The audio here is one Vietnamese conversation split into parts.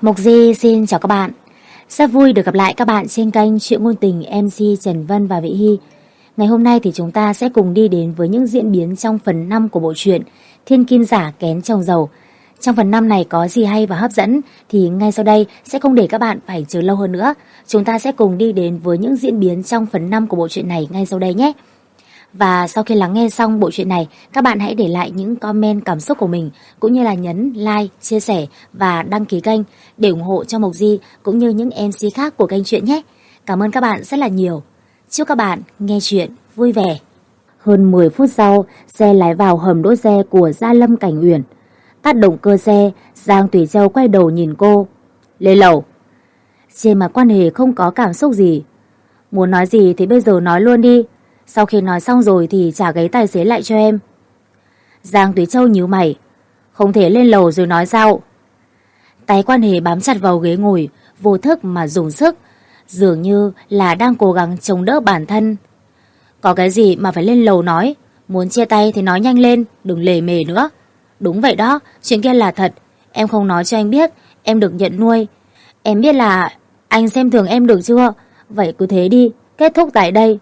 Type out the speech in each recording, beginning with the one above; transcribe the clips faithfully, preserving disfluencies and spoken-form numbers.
Mộc Di xin chào các bạn. Rất vui được gặp lại các bạn trên kênh Chuyện Ngôn Tình em xê Trần Vân và Vị Hy. Ngày hôm nay thì chúng ta sẽ cùng đi đến với những diễn biến trong phần năm của bộ truyện Thiên Kim Giả Kén Chồng Giàu. Trong phần năm này có gì hay và hấp dẫn thì ngay sau đây sẽ không để các bạn phải chờ lâu hơn nữa. Chúng ta sẽ cùng đi đến với những diễn biến trong phần năm của bộ truyện này ngay sau đây nhé. Và sau khi lắng nghe xong bộ truyện này, các bạn hãy để lại những comment cảm xúc của mình, cũng như là nhấn like, chia sẻ và đăng ký kênh để ủng hộ cho Mộc Di cũng như những em xê khác của kênh truyện nhé. Cảm ơn các bạn rất là nhiều. Chúc các bạn nghe truyện vui vẻ. Hơn mười phút sau, xe lái vào hầm đỗ xe của Gia Lâm Cảnh Uyển. Tắt động cơ xe, Giang Thủy Châu quay đầu nhìn cô. Lên lầu. Trên mặt Quan Hề không có cảm xúc gì. Muốn nói gì thì bây giờ nói luôn đi. Sau khi nói xong rồi thì trả ghế tài xế lại cho em. Giang Thủy Châu nhíu mày. Không thể lên lầu rồi nói sao? Tay Quan Hề bám chặt vào ghế ngồi, vô thức mà dùng sức, dường như là đang cố gắng chống đỡ bản thân. Có cái gì mà phải lên lầu nói? Muốn chia tay thì nói nhanh lên, đừng lề mề nữa. Đúng vậy đó, chuyện kia là thật. Em không nói cho anh biết, em được nhận nuôi. Em biết là anh xem thường em được chưa? Vậy cứ thế đi, kết thúc tại đây.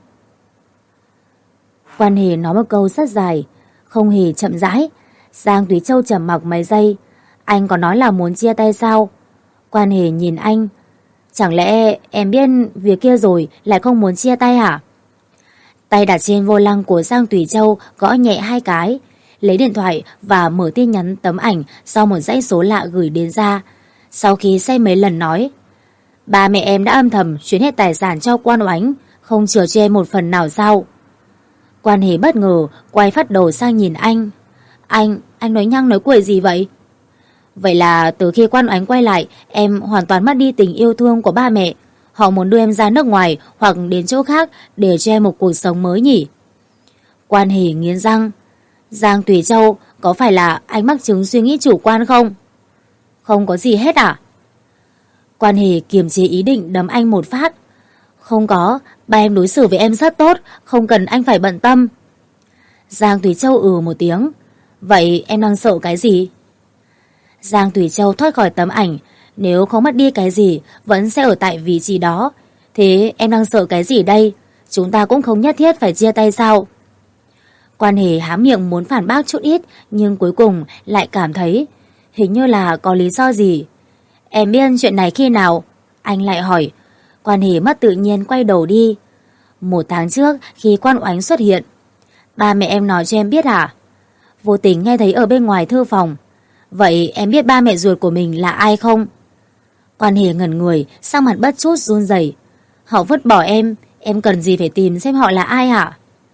Quan Hề nói một câu rất dài, không hề chậm rãi. Giang Thúy Châu trầm mặc mấy giây. Anh có nói là muốn chia tay sao? Quan Hề nhìn anh. Chẳng lẽ em biết việc kia rồi lại không muốn chia tay hả? Tay đặt trên vô lăng của Giang Thúy Châu gõ nhẹ hai cái, lấy điện thoại và mở tin nhắn tấm ảnh do một dãy số lạ gửi đến ra. Sau khi xem mấy lần nói, ba mẹ em đã âm thầm chuyển hết tài sản cho Quan Oánh, không chừa cho em một phần nào sao? Quan Hề bất ngờ quay phát đầu sang nhìn anh. Anh, anh nói nhăng nói cuội gì vậy? Vậy là từ khi Quan Oánh quay lại, em hoàn toàn mất đi tình yêu thương của ba mẹ. Họ muốn đưa em ra nước ngoài hoặc đến chỗ khác để cho em một cuộc sống mới nhỉ? Quan Hề nghiến răng. Giang Thủy Châu, có phải là anh mắc chứng suy nghĩ chủ quan không? Không có gì hết à? Quan Hề kiềm chế ý định đấm anh một phát. Không có, ba em đối xử với em rất tốt, không cần anh phải bận tâm. Giang Thủy Châu ừ một tiếng. Vậy em đang sợ cái gì? Giang Thủy Châu thoát khỏi tấm ảnh. Nếu không mất đi cái gì, vẫn sẽ ở tại vị trí đó. Thế em đang sợ cái gì đây? Chúng ta cũng không nhất thiết phải chia tay sao? Quan Hề há miệng muốn phản bác chút ít, nhưng cuối cùng lại cảm thấy hình như là có lý do gì. Em biết chuyện này khi nào? Anh lại hỏi. Quan Hề mất tự nhiên quay đầu đi. Một tháng trước khi Quan Oánh xuất hiện. Ba mẹ em nói cho em biết hả? Vô tình nghe thấy ở bên ngoài thư phòng. Vậy em biết ba mẹ ruột của mình là ai không? Quan Hề ngẩn người, sắc mặt bất chút run rẩy. Họ vứt bỏ em, em cần gì phải tìm xem họ là ai hả?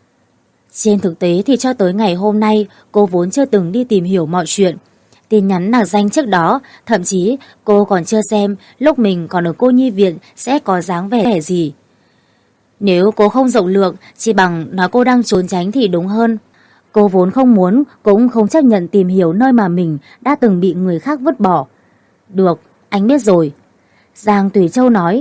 Trên thực tế thì cho tới ngày hôm nay cô vốn chưa từng đi tìm hiểu mọi chuyện. Tin nhắn nạc danh trước đó, thậm chí cô còn chưa xem lúc mình còn ở cô nhi viện sẽ có dáng vẻ gì. Nếu cô không rộng lượng, chỉ bằng nói cô đang trốn tránh thì đúng hơn. Cô vốn không muốn, cũng không chấp nhận tìm hiểu nơi mà mình đã từng bị người khác vứt bỏ. Được, anh biết rồi. Giang Thủy Châu nói.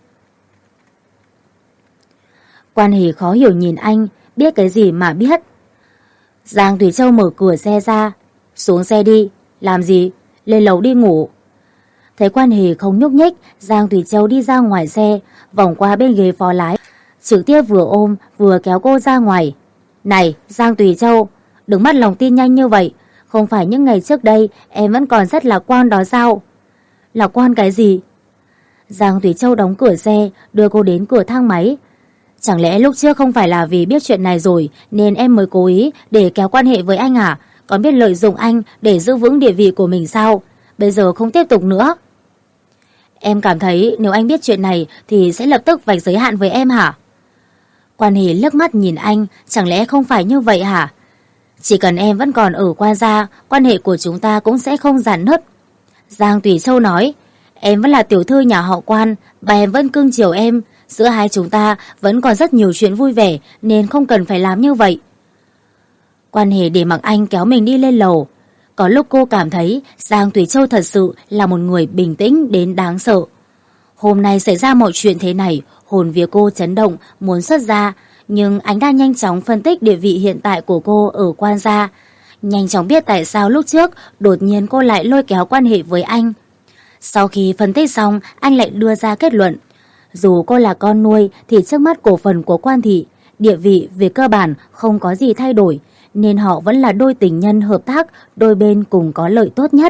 Quan Hề khó hiểu nhìn anh, biết cái gì mà biết. Giang Thủy Châu mở cửa xe ra. Xuống xe đi. Làm gì? Lên lầu đi ngủ. Thấy Quan Hề không nhúc nhích, Giang Thủy Châu đi ra ngoài xe, vòng qua bên ghế phó lái, trực tiếp vừa ôm vừa kéo cô ra ngoài. Này Giang Thủy Châu, đừng mất lòng tin nhanh như vậy. Không phải những ngày trước đây em vẫn còn rất lạc quan đó sao? Lạc quan cái gì? Giang Thủy Châu đóng cửa xe, đưa cô đến cửa thang máy. Chẳng lẽ lúc trước không phải là vì biết chuyện này rồi nên em mới cố ý để kéo quan hệ với anh à? Còn biết lợi dụng anh để giữ vững địa vị của mình sao? Bây giờ không tiếp tục nữa. Em cảm thấy nếu anh biết chuyện này thì sẽ lập tức vạch giới hạn với em hả? Quan Hề liếc mắt nhìn anh, chẳng lẽ không phải như vậy hả? Chỉ cần em vẫn còn ở Quan gia, quan hệ của chúng ta cũng sẽ không rạn nứt. Giang Thủy Châu nói, em vẫn là tiểu thư nhà họ Quan, bà em vẫn cưng chiều em. Giữa hai chúng ta vẫn còn rất nhiều chuyện vui vẻ nên không cần phải làm như vậy. Quan Hề để mặc anh kéo mình đi lên lầu. Có lúc cô cảm thấy Giang Thủy Châu thật sự là một người bình tĩnh đến đáng sợ. Hôm nay xảy ra mọi chuyện thế này, hồn vía cô chấn động, muốn xuất ra. Nhưng anh đã nhanh chóng phân tích địa vị hiện tại của cô ở Quan gia. Nhanh chóng biết tại sao lúc trước đột nhiên cô lại lôi kéo quan hệ với anh. Sau khi phân tích xong, anh lại đưa ra kết luận. Dù cô là con nuôi thì trước mắt cổ phần của Quan thị, địa vị về cơ bản không có gì thay đổi, nên họ vẫn là đôi tình nhân hợp tác, đôi bên cùng có lợi tốt nhất.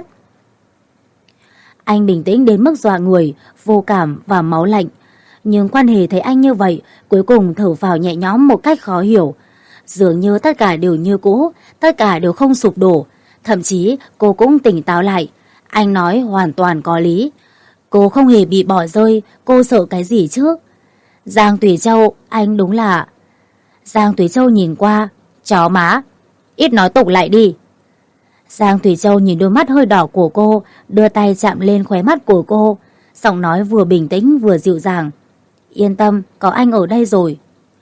Anh bình tĩnh đến mức dọa người, vô cảm và máu lạnh. Nhưng Quan Hề thấy anh như vậy, cuối cùng thở phào nhẹ nhõm một cách khó hiểu. Dường như tất cả đều như cũ, tất cả đều không sụp đổ. Thậm chí cô cũng tỉnh táo lại. Anh nói hoàn toàn có lý. Cô không hề bị bỏ rơi, cô sợ cái gì chứ? Giang Tùy Châu, anh đúng là... Giang Tùy Châu nhìn qua. Chó má, ít nói tục lại đi. Giang Tùy Châu nhìn đôi mắt hơi đỏ của cô, đưa tay chạm lên khóe mắt của cô. Giọng nói vừa bình tĩnh vừa dịu dàng. Yên tâm, có anh ở đây rồi.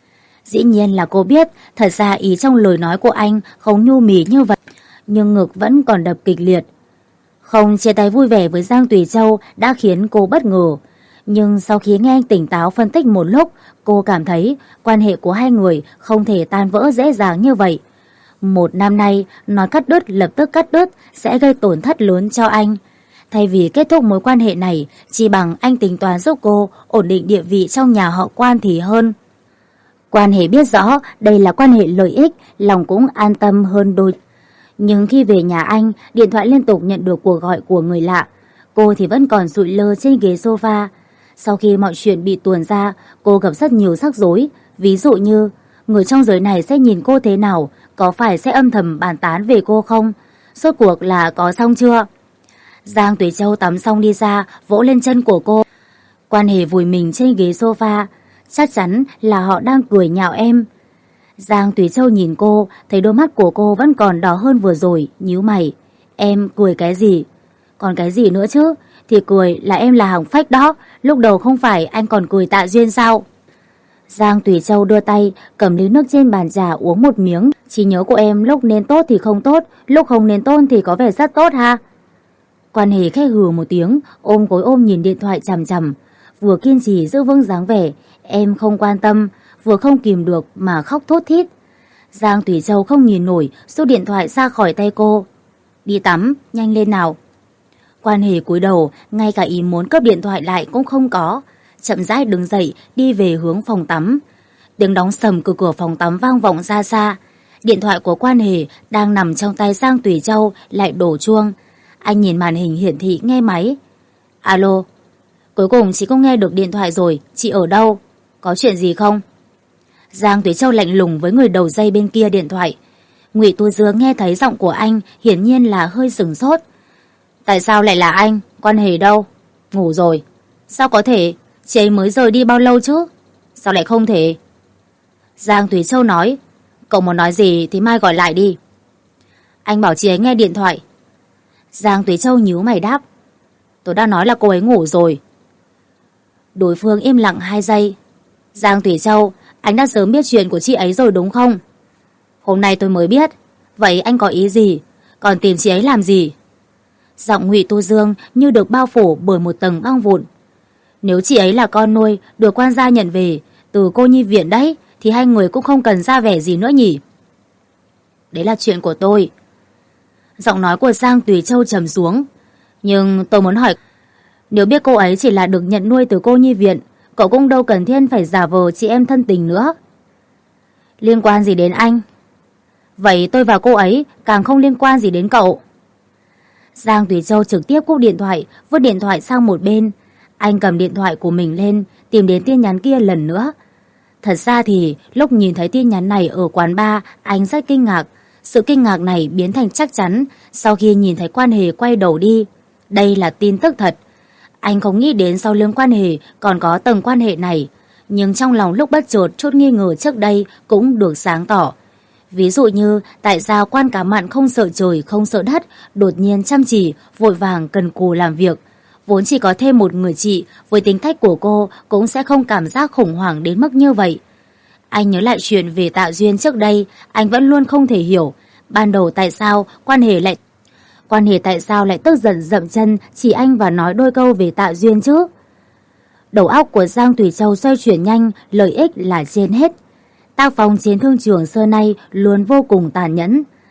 Dĩ nhiên là cô biết, thật ra ý trong lời nói của anh không nhu mì như vậy, nhưng ngực vẫn còn đập kịch liệt. Không chia tay vui vẻ với Giang Tùy Châu đã khiến cô bất ngờ. Nhưng sau khi nghe anh tỉnh táo phân tích một lúc, cô cảm thấy quan hệ của hai người không thể tan vỡ dễ dàng như vậy. Một năm nay, nói cắt đứt lập tức cắt đứt sẽ gây tổn thất lớn cho anh. Thay vì kết thúc mối quan hệ này, chỉ bằng anh tính toán giúp cô ổn định địa vị trong nhà họ Quan thì hơn. Quan hệ biết rõ đây là quan hệ lợi ích, lòng cũng an tâm hơn đôi. Nhưng khi về nhà anh, điện thoại liên tục nhận được cuộc gọi của người lạ. Cô thì vẫn còn sụi lơ trên ghế sofa. Sau khi mọi chuyện bị tuồn ra, cô gặp rất nhiều rắc rối. Ví dụ như, người trong giới này sẽ nhìn cô thế nào, có phải sẽ âm thầm bàn tán về cô không? Rốt cuộc là có xong chưa? Giang Tùy Châu tắm xong đi ra, vỗ lên chân của cô. Quan Hề vùi mình trên ghế sofa. Chắc chắn là họ đang cười nhạo em. Giang Tùy Châu nhìn cô, thấy đôi mắt của cô vẫn còn đỏ hơn vừa rồi, nhíu mày. Em cười cái gì? Còn cái gì nữa chứ? Thì cười là em là hàng phách đó. Lúc đầu không phải anh còn cười Tạ Duyên sao? Giang Tùy Châu đưa tay, cầm ly nước trên bàn trà uống một miếng. Trí nhớ của em lúc nên tốt thì không tốt, lúc không nên tốt thì có vẻ rất tốt ha. Quan Hề khẽ hừ một tiếng, ôm gối ôm nhìn điện thoại chằm chằm. Vừa kiên trì giữ vững dáng vẻ, em không quan tâm, vừa không kìm được mà khóc thốt thít. Giang Tùy Châu không nhìn nổi, rút điện thoại ra khỏi tay cô. Đi tắm, nhanh lên nào. Quan Hề cúi đầu, ngay cả ý muốn cướp điện thoại lại cũng không có. Chậm rãi đứng dậy, đi về hướng phòng tắm. Tiếng đóng sầm cửa cửa phòng tắm vang vọng ra xa. Điện thoại của Quan Hề đang nằm trong tay Giang Tùy Châu lại đổ chuông. Anh nhìn màn hình hiển thị nghe máy. Alo, cuối cùng chị cũng nghe được điện thoại rồi, chị ở đâu? Có chuyện gì không? Giang Tùy Châu lạnh lùng với người đầu dây bên kia điện thoại. Ngụy Tu Dương nghe thấy giọng của anh hiển nhiên là hơi sửng sốt. Tại sao lại là anh? Quan Hề đâu? Ngủ rồi. Sao có thể? Chị ấy mới rời đi bao lâu chứ? Sao lại không thể? Giang Tùy Châu nói. Cậu muốn nói gì thì mai gọi lại đi. Anh bảo chị ấy nghe điện thoại. Giang Tùy Châu nhíu mày đáp. Tôi đã nói là cô ấy ngủ rồi. Đối phương im lặng hai giây. Giang Tùy Châu, anh đã sớm biết chuyện của chị ấy rồi đúng không? Hôm nay tôi mới biết. Vậy anh có ý gì? Còn tìm chị ấy làm gì? Giọng Ngụy Tu Dương như được bao phủ bởi một tầng băng vụn. Nếu chị ấy là con nuôi được quan gia nhận về từ cô nhi viện đấy, thì hai người cũng không cần ra vẻ gì nữa nhỉ? Đấy là chuyện của tôi. Giọng nói của Giang Tùy Châu trầm xuống. Nhưng tôi muốn hỏi, nếu biết cô ấy chỉ là được nhận nuôi từ cô nhi viện, cậu cũng đâu cần thiết phải giả vờ chị em thân tình nữa. Liên quan gì đến anh? Vậy tôi và cô ấy càng không liên quan gì đến cậu. Giang Tùy Châu trực tiếp cúp điện thoại, vứt điện thoại sang một bên. Anh cầm điện thoại của mình lên, tìm đến tin nhắn kia lần nữa. Thật ra thì lúc nhìn thấy tin nhắn này ở quán bar, anh rất kinh ngạc. Sự kinh ngạc này biến thành chắc chắn sau khi nhìn thấy Quan Hề quay đầu đi. Đây là tin tức thật. Anh không nghĩ đến sau lưng Quan Hề còn có tầng quan hệ này. Nhưng trong lòng lúc bất chợt chút nghi ngờ trước đây cũng được sáng tỏ. Ví dụ như tại sao Quan Cá Mặn không sợ trời không sợ đất, đột nhiên chăm chỉ, vội vàng cần cù làm việc. Vốn chỉ có thêm một người chị, với tính cách của cô cũng sẽ không cảm giác khủng hoảng đến mức như vậy. Anh nhớ lại chuyện về Tạ Duyên trước đây, anh vẫn luôn không thể hiểu. Ban đầu tại sao Quan Hề lại... Quan Hề tại sao lại tức giận dậm chân chỉ anh và nói đôi câu về Tạ Duyên chứ? Đầu óc của Giang Tùy Châu xoay chuyển nhanh, lợi ích là trên hết. Tác phong trên thương trường xưa nay luôn vô cùng tàn nhẫn.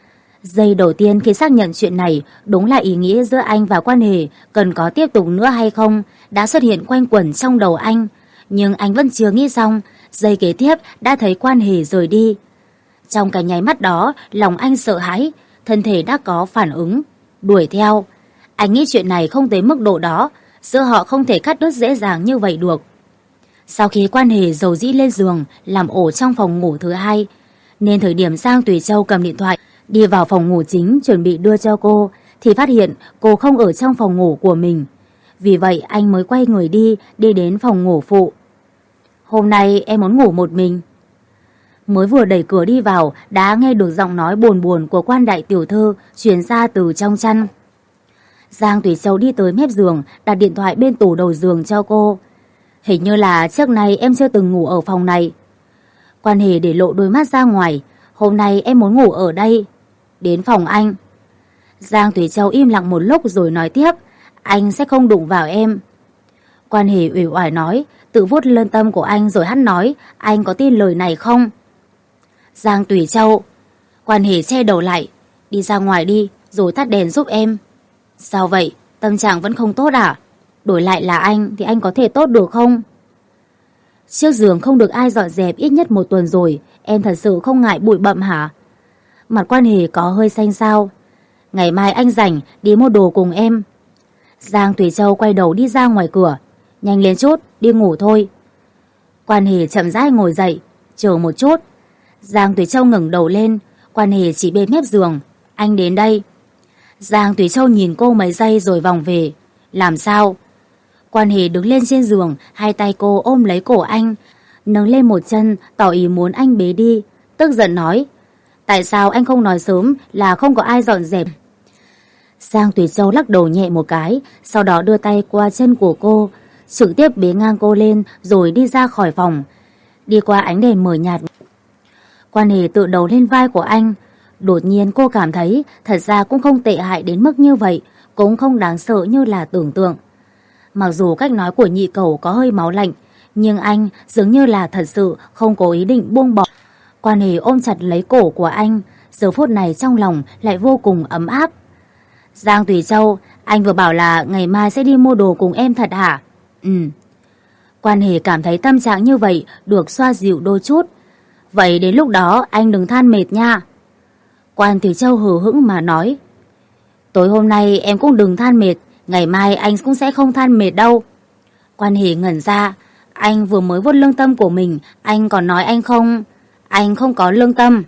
Giây đầu tiên khi xác nhận chuyện này, đúng là ý nghĩ giữa anh và quan hệ cần có tiếp tục nữa hay không đã xuất hiện quanh quẩn trong đầu anh. Nhưng anh vẫn chưa nghĩ xong, giây kế tiếp đã thấy quan hệ rời đi. Trong cái nháy mắt đó, lòng anh sợ hãi, thân thể đã có phản ứng, đuổi theo. Anh nghĩ chuyện này không tới mức độ đó, giữa họ không thể cắt đứt dễ dàng như vậy được. Sau khi quan hệ dầu dĩ lên giường, làm ổ trong phòng ngủ thứ hai, nên thời điểm Giang Tùy Châu cầm điện thoại, đi vào phòng ngủ chính chuẩn bị đưa cho cô, thì phát hiện cô không ở trong phòng ngủ của mình. Vì vậy anh mới quay người đi, đi đến phòng ngủ phụ. Hôm nay em muốn ngủ một mình. Mới vừa đẩy cửa đi vào, đã nghe được giọng nói buồn buồn của quan đại tiểu thư truyền ra từ trong chăn. Giang Tùy Châu đi tới mép giường, đặt điện thoại bên tủ đầu giường cho cô. Hình như là trước này em chưa từng ngủ ở phòng này. Quan hệ để lộ đôi mắt ra ngoài. Hôm nay em muốn ngủ ở đây. Đến phòng anh. Giang Tùy Châu im lặng một lúc rồi nói tiếp. Anh sẽ không đụng vào em. Quan hệ uể oải nói, tự vuốt lân tâm của anh rồi hắn nói. Anh có tin lời này không? Giang Tùy Châu. Quan hệ che đầu lại. Đi ra ngoài đi, rồi tắt đèn giúp em. Sao vậy? Tâm trạng vẫn không tốt à? Đổi lại là anh thì anh có thể tốt được không? Chiếc giường không được ai dọn dẹp ít nhất một tuần rồi. Em thật sự không ngại bụi bặm hả? Mặt quan hệ có hơi xanh xao. Ngày mai anh rảnh đi mua đồ cùng em. Giang Tùy Châu quay đầu đi ra ngoài cửa. Nhanh lên chút, đi ngủ thôi. Quan hệ chậm rãi ngồi dậy. Chờ một chút. Giang Tùy Châu ngẩng đầu lên. Quan hệ chỉ bên mép giường. Anh đến đây. Giang Tùy Châu nhìn cô mấy giây rồi vòng về. Làm sao? Quan hệ đứng lên trên giường, hai tay cô ôm lấy cổ anh, nâng lên một chân tỏ ý muốn anh bế đi. Tức giận nói, tại sao anh không nói sớm là không có ai dọn dẹp? Giang Tùy Châu lắc đầu nhẹ một cái, sau đó đưa tay qua chân của cô, trực tiếp bế ngang cô lên rồi đi ra khỏi phòng. Đi qua ánh đèn mờ nhạt, Quan hệ tự đầu lên vai của anh. Đột nhiên cô cảm thấy thật ra cũng không tệ hại đến mức như vậy, cũng không đáng sợ như là tưởng tượng. Mặc dù cách nói của nhị cẩu có hơi máu lạnh, nhưng anh dường như là thật sự không có ý định buông bỏ. Quan hệ ôm chặt lấy cổ của anh, giờ phút này trong lòng lại vô cùng ấm áp. Giang Tùy Châu, anh vừa bảo là ngày mai sẽ đi mua đồ cùng em thật hả? Ừ. Quan hệ cảm thấy tâm trạng như vậy được xoa dịu đôi chút. Vậy đến lúc đó anh đừng than mệt nha. Quan Tùy Châu hờ hững mà nói. Tối hôm nay em cũng đừng than mệt, ngày mai anh cũng sẽ không than mệt đâu. Quan hệ ngẩn ra, anh vừa mới vuốt lương tâm của mình, anh còn nói anh không, anh không có lương tâm.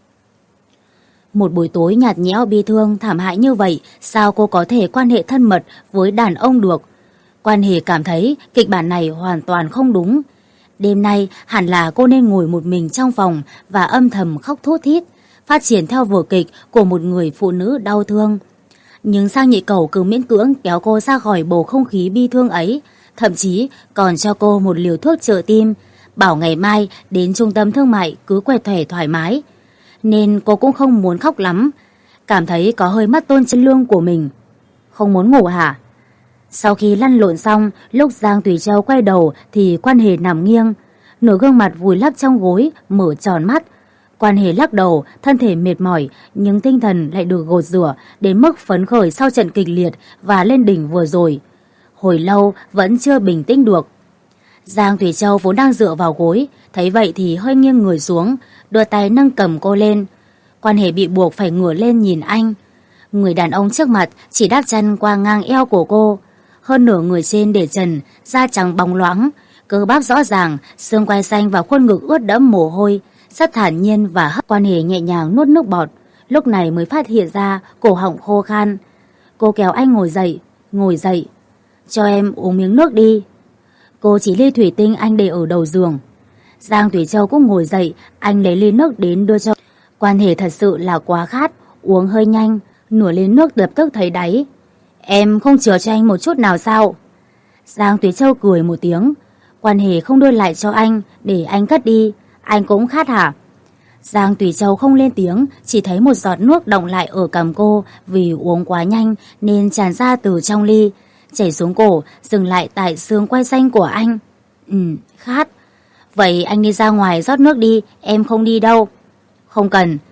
Một buổi tối nhạt nhẽo bi thương thảm hại như vậy, sao cô có thể quan hệ thân mật với đàn ông được? Quan hệ cảm thấy kịch bản này hoàn toàn không đúng. Đêm nay hẳn là cô nên ngồi một mình trong phòng và âm thầm khóc thút thít, phát triển theo vở kịch của một người phụ nữ đau thương. Nhưng Sang nhị cẩu cứ miễn cưỡng kéo cô ra khỏi bầu không khí bi thương ấy, thậm chí còn cho cô một liều thuốc trợ tim, bảo ngày mai đến trung tâm thương mại cứ quẹt thẻ thoải mái. Nên cô cũng không muốn khóc lắm, cảm thấy có hơi mất tôn chân lương của mình. Không muốn ngủ hả? Sau khi lăn lộn xong, lúc Giang Tùy Châu quay đầu thì Quan hệ nằm nghiêng, nửa gương mặt vùi lấp trong gối, mở tròn mắt. Quan hệ lắc đầu, thân thể mệt mỏi, nhưng tinh thần lại được gột rửa đến mức phấn khởi sau trận kịch liệt và lên đỉnh vừa rồi. Hồi lâu vẫn chưa bình tĩnh được. Giang Tùy Châu vốn đang dựa vào gối, thấy vậy thì hơi nghiêng người xuống, đưa tay nâng cầm cô lên. Quan hệ bị buộc phải ngửa lên nhìn anh. Người đàn ông trước mặt chỉ đáp chân qua ngang eo của cô, hơn nửa người trên để trần, da trắng bóng loáng, cơ bắp rõ ràng, xương quai xanh và khuôn ngực ướt đẫm mồ hôi, rất thản nhiên và hấp. Quan hệ nhẹ nhàng nuốt nước bọt, lúc này mới phát hiện ra cổ họng khô khan. Cô kéo anh ngồi dậy, ngồi dậy. Cho em uống miếng nước đi. Cô chỉ ly thủy tinh anh để ở đầu giường. Giang Tùy Châu cũng ngồi dậy, anh lấy ly nước đến đưa cho. Quan hệ thật sự là quá khát, uống hơi nhanh, nửa ly nước lập tức thấy đáy. Em không chừa cho anh một chút nào sao? Giang Tùy Châu cười một tiếng. Quan hệ không đưa lại cho anh, để anh cất đi. Anh cũng khát hả? Giang Tùy Châu không lên tiếng, chỉ thấy một giọt nước đọng lại ở cằm cô vì uống quá nhanh nên tràn ra từ trong ly, chảy xuống cổ, dừng lại tại xương quai xanh của anh. Ừ, khát. Vậy anh đi ra ngoài rót nước đi, em không đi đâu. Không cần.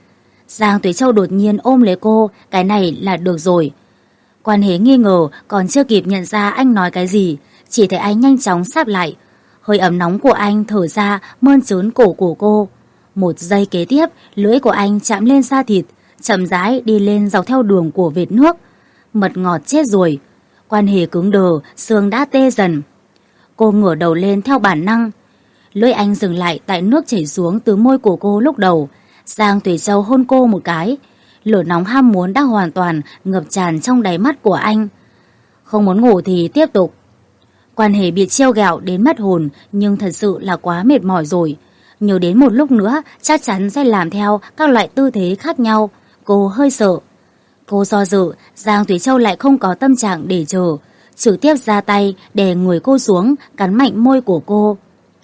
Giang Tuế Châu đột nhiên ôm lấy cô, cái này là được rồi. Quan Hề nghi ngờ, còn chưa kịp nhận ra anh nói cái gì, chỉ thấy anh nhanh chóng sáp lại. Hơi ấm nóng của anh thở ra mơn trớn cổ của cô. Một giây kế tiếp, lưỡi của anh chạm lên da thịt, chậm rãi đi lên dọc theo đường của vệt nước. Mật ngọt chết rồi. Quan Hề cứng đờ, xương đã tê dần. Cô ngửa đầu lên theo bản năng. Lưỡi anh dừng lại tại nước chảy xuống từ môi của cô lúc đầu. Giang Tuế Châu hôn cô một cái. Lửa nóng ham muốn đã hoàn toàn ngập tràn trong đáy mắt của anh. Không muốn ngủ thì tiếp tục. Quan Hề bị trêu ghẹo đến mất hồn, nhưng thật sự là quá mệt mỏi rồi. Nhớ đến một lúc nữa chắc chắn sẽ làm theo các loại tư thế khác nhau. Cô hơi sợ. Cô do dự, Giang Tuế Châu lại không có tâm trạng để chờ, trực tiếp ra tay đè người cô xuống, cắn mạnh môi của cô.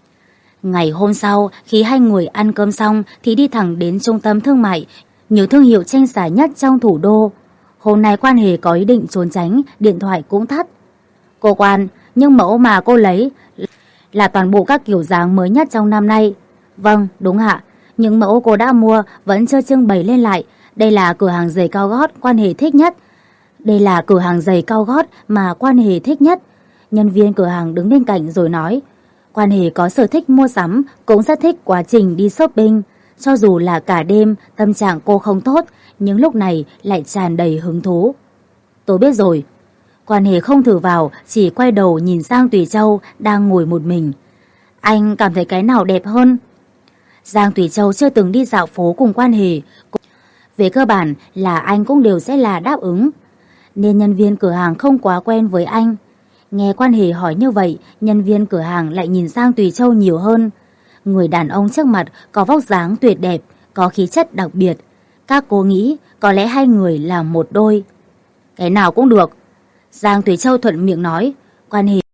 Ngày hôm sau, khi hai người ăn cơm xong thì đi thẳng đến trung tâm thương mại, nhiều thương hiệu tranh giải nhất trong thủ đô. Hôm nay Quan Hề có ý định trốn tránh, điện thoại cũng tắt. Cô Quan, nhưng mẫu mà cô lấy là toàn bộ các kiểu dáng mới nhất trong năm nay. Vâng, đúng ạ. Những mẫu cô đã mua vẫn chưa trưng bày lên lại. Đây là cửa hàng giày cao gót Quan Hề thích nhất. Đây là cửa hàng giày cao gót mà Quan Hề thích nhất. Nhân viên cửa hàng đứng bên cạnh rồi nói. Quan Hề có sở thích mua sắm, cũng rất thích quá trình đi shopping. Cho dù là cả đêm, tâm trạng cô không tốt, nhưng lúc này lại tràn đầy hứng thú. Tôi biết rồi. Quan Hề không thử vào, chỉ quay đầu nhìn Giang Tuế Châu đang ngồi một mình. Anh cảm thấy cái nào đẹp hơn? Giang Tuế Châu chưa từng đi dạo phố cùng Quan Hề. Về cơ bản là anh cũng đều sẽ là đáp ứng, nên nhân viên cửa hàng không quá quen với anh. Nghe Quan Hề hỏi như vậy, nhân viên cửa hàng lại nhìn Giang Tuế Châu nhiều hơn. Người đàn ông trước mặt có vóc dáng tuyệt đẹp, có khí chất đặc biệt. Các cô nghĩ có lẽ hai người là một đôi. Cái nào cũng được. Giang Tuế Châu thuận miệng nói. Quan Hề.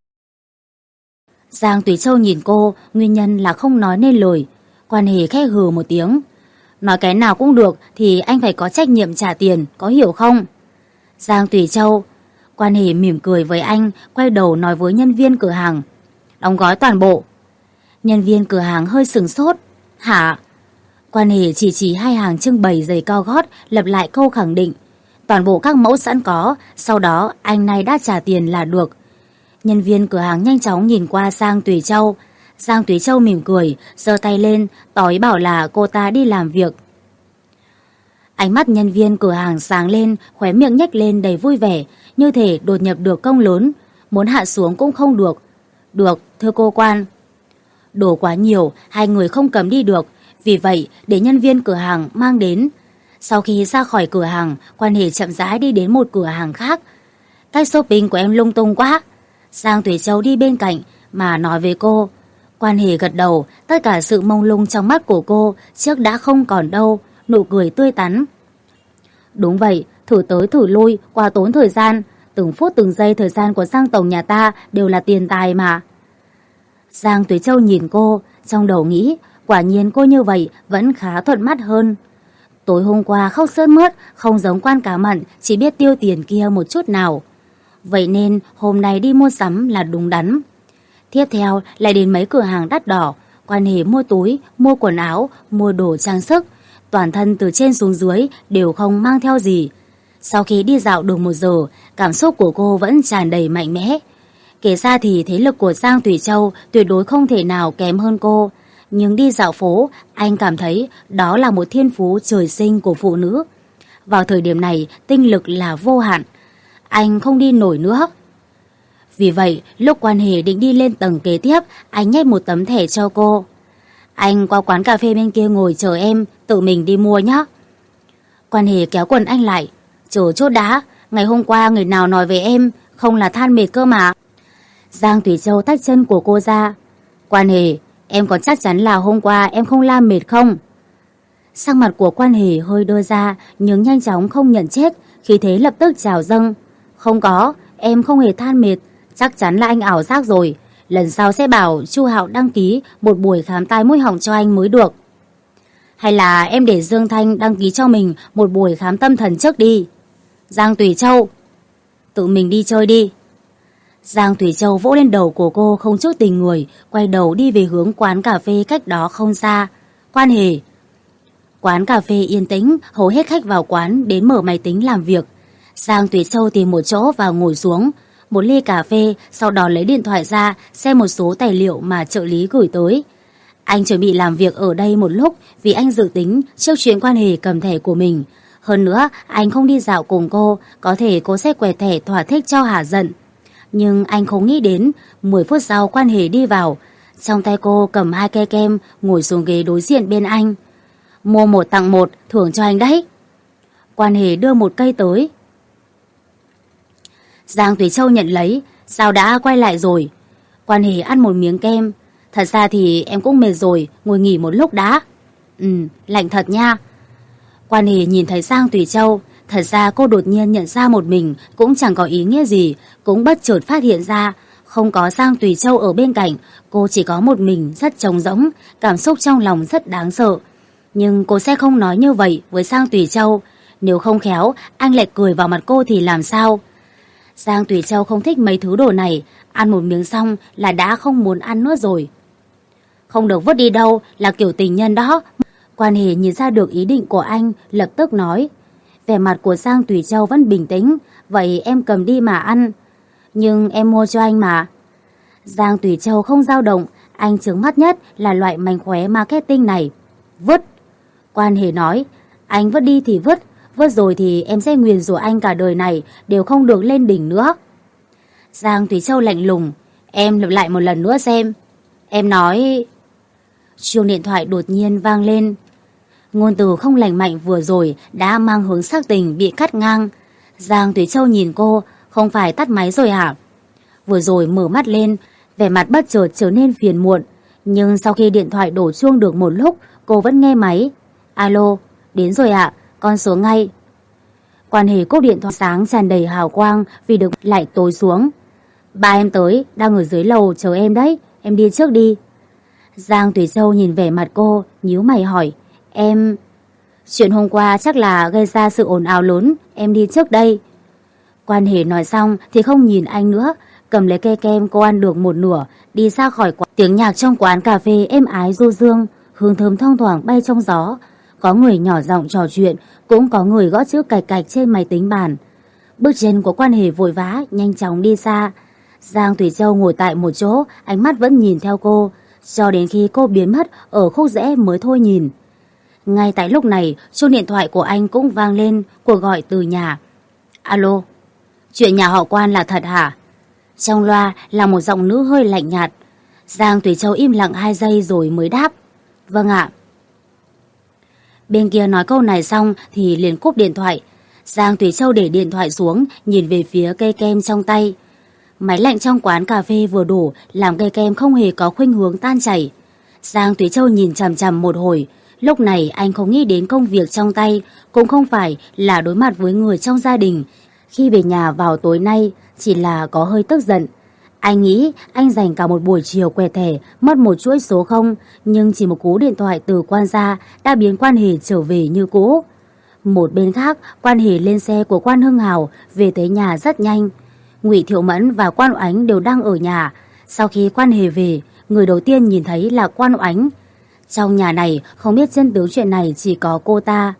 Giang Tuế Châu nhìn cô, nguyên nhân là không nói nên lời. Quan Hề khẽ hừ một tiếng. Nói cái nào cũng được thì anh phải có trách nhiệm trả tiền, có hiểu không? Giang Tuế Châu. Quan Hề mỉm cười với anh, quay đầu nói với nhân viên cửa hàng. Đóng gói toàn bộ. Nhân viên cửa hàng hơi sửng sốt. Hả? Quan Hề chỉ chỉ hai hàng trưng bày giày cao gót, lặp lại câu khẳng định. Toàn bộ các mẫu sẵn có, sau đó anh này đã trả tiền là được. Nhân viên cửa hàng nhanh chóng nhìn qua Giang Tuế Châu. Giang Tuế Châu mỉm cười, giơ tay lên, tỏ ý bảo là cô ta đi làm việc. Ánh mắt nhân viên cửa hàng sáng lên, khóe miệng nhếch lên đầy vui vẻ, như thể đột nhập được công lớn, muốn hạ xuống cũng không được. Được, thưa cô Quan. Đồ quá nhiều, hai người không cầm đi được, vì vậy để nhân viên cửa hàng mang đến. Sau khi ra khỏi cửa hàng, Quan Hề chậm rãi đi đến một cửa hàng khác. Cách shopping của em lung tung quá. Giang Tuế Châu đi bên cạnh mà nói với cô. Quan Hề gật đầu, tất cả sự mông lung trong mắt của cô trước đã không còn đâu, nụ cười tươi tắn. Đúng vậy, thử tới thử lui, quá tốn thời gian. Từng phút từng giây thời gian của Giang tổng nhà ta đều là tiền tài mà. Giang Tuế Châu nhìn cô, trong đầu nghĩ, quả nhiên cô như vậy vẫn khá thuận mắt hơn. Tối hôm qua khóc sướt mướt, không giống Quan Cá Mặn, chỉ biết tiêu tiền kia một chút nào. Vậy nên hôm nay đi mua sắm là đúng đắn. Tiếp theo lại đến mấy cửa hàng đắt đỏ, Quan Hề mua túi, mua quần áo, mua đồ trang sức. Toàn thân từ trên xuống dưới đều không mang theo gì. Sau khi đi dạo được một giờ, cảm xúc của cô vẫn tràn đầy mạnh mẽ. Kể ra thì thế lực của Giang Tuế Châu tuyệt đối không thể nào kém hơn cô. Nhưng đi dạo phố, anh cảm thấy đó là một thiên phú trời sinh của phụ nữ. Vào thời điểm này, tinh lực là vô hạn. Anh không đi nổi nữa. Vì vậy, lúc Quan Hề định đi lên tầng kế tiếp, anh nhét một tấm thẻ cho cô. Anh qua quán cà phê bên kia ngồi chờ em, tự mình đi mua nhé. Quan Hề kéo quần anh lại. Chờ chốt đã, ngày hôm qua người nào nói với em, không là than mệt cơ mà. Giang Tuế Châu tách chân của cô ra. Quan Hề, em có chắc chắn là hôm qua em không la mệt không? Sắc mặt của Quan Hề hơi đơ ra, nhưng nhanh chóng không nhận chết, khí thế lập tức trào dâng. Không có, em không hề than mệt, chắc chắn là anh ảo giác rồi. Lần sau sẽ bảo Chu Hạo đăng ký một buổi khám tai mũi họng cho anh mới được. Hay là em để Dương Thanh đăng ký cho mình một buổi khám tâm thần trước đi. Giang Tuế Châu, tự mình đi chơi đi. Giang Tuế Châu vỗ lên đầu của cô không chút tình người, quay đầu đi về hướng quán cà phê cách đó không xa. Quan Hề. Quán cà phê yên tĩnh, hầu hết khách vào quán đến mở máy tính làm việc. Giang Tuế Châu tìm một chỗ và ngồi xuống, một ly cà phê, sau đó lấy điện thoại ra xem một số tài liệu mà trợ lý gửi tới. Anh chuẩn bị làm việc ở đây một lúc vì anh dự tính trước chuyến quan hệ cầm thẻ của mình. Hơn nữa, anh không đi dạo cùng cô, có thể cô sẽ quẹt thẻ thỏa thích cho hả giận. Nhưng anh không nghĩ đến, mười phút sau quan hệ đi vào. Trong tay cô cầm hai cây kem, ngồi xuống ghế đối diện bên anh. Mua một tặng một, thưởng cho anh đấy. Quan hệ đưa một cây tới. Giang Tuế Châu nhận lấy, sao đã quay lại rồi? Quan hệ ăn một miếng kem. Thật ra thì em cũng mệt rồi, ngồi nghỉ một lúc đã. Ừ, lạnh thật nha. Quan hệ nhìn thấy Giang Tuế Châu, thật ra cô đột nhiên nhận ra một mình cũng chẳng có ý nghĩa gì, cũng bất chợt phát hiện ra, không có Giang Tuế Châu ở bên cạnh, cô chỉ có một mình rất trống rỗng, cảm xúc trong lòng rất đáng sợ. Nhưng cô sẽ không nói như vậy với Giang Tuế Châu, nếu không khéo anh lại cười vào mặt cô thì làm sao? Giang Tuế Châu không thích mấy thứ đồ này, ăn một miếng xong là đã không muốn ăn nữa rồi. Không được vứt đi đâu, là kiểu tình nhân đó. Quan hệ nhìn ra được ý định của anh, lập tức nói. Vẻ mặt của Giang Tuế Châu vẫn bình tĩnh, vậy em cầm đi mà ăn. Nhưng em mua cho anh mà. Giang Tuế Châu không dao động, anh chướng mắt nhất là loại mánh khóe marketing này. Vứt. Quan hệ nói, anh vứt đi thì vứt, vứt rồi thì em sẽ nguyền rủa anh cả đời này, đều không được lên đỉnh nữa. Giang Tuế Châu lạnh lùng, em lặp lại một lần nữa xem. Em nói... Chuông điện thoại đột nhiên vang lên. Ngôn từ không lành mạnh vừa rồi đã mang hướng sắc tình bị cắt ngang. Giang Tuế Châu nhìn cô, không phải tắt máy rồi hả? Vừa rồi mở mắt lên, vẻ mặt bất chợt trở nên phiền muộn. Nhưng sau khi điện thoại đổ chuông được một lúc, cô vẫn nghe máy. Alo, đến rồi ạ, con xuống ngay. Quan hệ cúp điện thoại, sáng tràn đầy hào quang vì được lại tối xuống. Ba em tới, đang ở dưới lầu chờ em đấy, em đi trước đi. Giang Tuế Châu nhìn vẻ mặt cô, nhíu mày hỏi, em... Chuyện hôm qua chắc là gây ra sự ồn ào lớn, em đi trước đây. Quan hệ nói xong thì không nhìn anh nữa, cầm lấy cây kem cô ăn được một nửa, đi ra khỏi quán. Tiếng nhạc trong quán cà phê êm ái du dương, hương thơm thoang thoảng bay trong gió. Có người nhỏ giọng trò chuyện, cũng có người gõ chữ cạch cạch trên máy tính bàn. Bước chân của Quan hệ vội vã, nhanh chóng đi xa. Giang Tuế Châu ngồi tại một chỗ, ánh mắt vẫn nhìn theo cô, cho đến khi cô biến mất ở khúc rẽ mới thôi nhìn. Ngay tại lúc này, chuông điện thoại của anh cũng vang lên, cuộc gọi từ nhà. Alo, chuyện nhà họ Quan là thật hả? Trong loa là một giọng nữ hơi lạnh nhạt. Giang Tuế Châu im lặng hai giây rồi mới đáp. Vâng ạ. Bên kia nói câu này xong thì liền cúp điện thoại. Giang Tuế Châu để điện thoại xuống, nhìn về phía cây kem trong tay. Máy lạnh trong quán cà phê vừa đổ làm cây kem không hề có khuynh hướng tan chảy. Giang Tuế Châu nhìn chằm chằm một hồi. Lúc này anh không nghĩ đến công việc trong tay, cũng không phải là đối mặt với người trong gia đình. Khi về nhà vào tối nay, chỉ là có hơi tức giận. Anh nghĩ anh dành cả một buổi chiều quẹt thẻ, mất một chuỗi số không, nhưng chỉ một cú điện thoại từ Quan gia đã biến Quan hệ trở về như cũ. Một bên khác, Quan hệ lên xe của Quan Hưng Hào, về tới nhà rất nhanh. Ngụy Thiệu Mẫn và Quan Oánh đều đang ở nhà. Sau khi Quan hệ về, người đầu tiên nhìn thấy là Quan Oánh. Trong nhà này không biết chân tướng chuyện này chỉ có cô ta.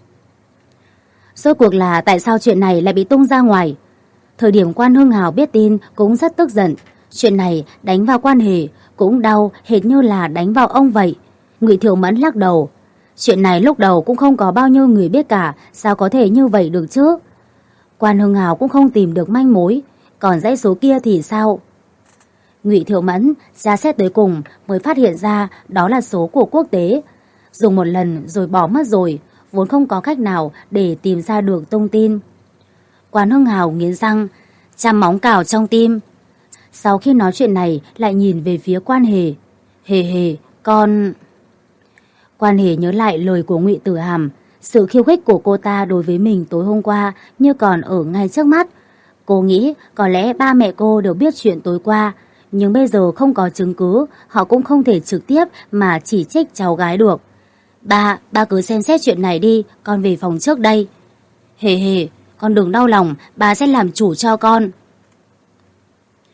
Rốt cuộc là tại sao chuyện này lại bị tung ra ngoài? Thời điểm Quan Hưng Hào biết tin cũng rất tức giận. Chuyện này đánh vào Quan hệ cũng đau hệt như là đánh vào ông vậy. Ngụy Thiệu Mẫn lắc đầu. Chuyện này lúc đầu cũng không có bao nhiêu người biết cả, sao có thể như vậy được chứ? Quan Hưng Hào cũng không tìm được manh mối, còn dãy số kia thì sao? Ngụy Thiệu Mẫn tra xét tới cùng mới phát hiện ra đó là số của quốc tế. Dùng một lần rồi bỏ mất rồi, vốn không có cách nào để tìm ra được thông tin. Quan Hưng Hào nghiến răng, chăm móng cào trong tim. Sau khi nói chuyện này lại nhìn về phía Quan Hề. Hề hề, con... Quan Hề nhớ lại lời của Ngụy Tử Hàm. Sự khiêu khích của cô ta đối với mình tối hôm qua như còn ở ngay trước mắt. Cô nghĩ có lẽ ba mẹ cô đều biết chuyện tối qua, nhưng bây giờ không có chứng cứ, họ cũng không thể trực tiếp mà chỉ trích cháu gái được. Ba, ba cứ xem xét chuyện này đi, con về phòng trước đây. Hề hề, con đừng đau lòng, ba sẽ làm chủ cho con.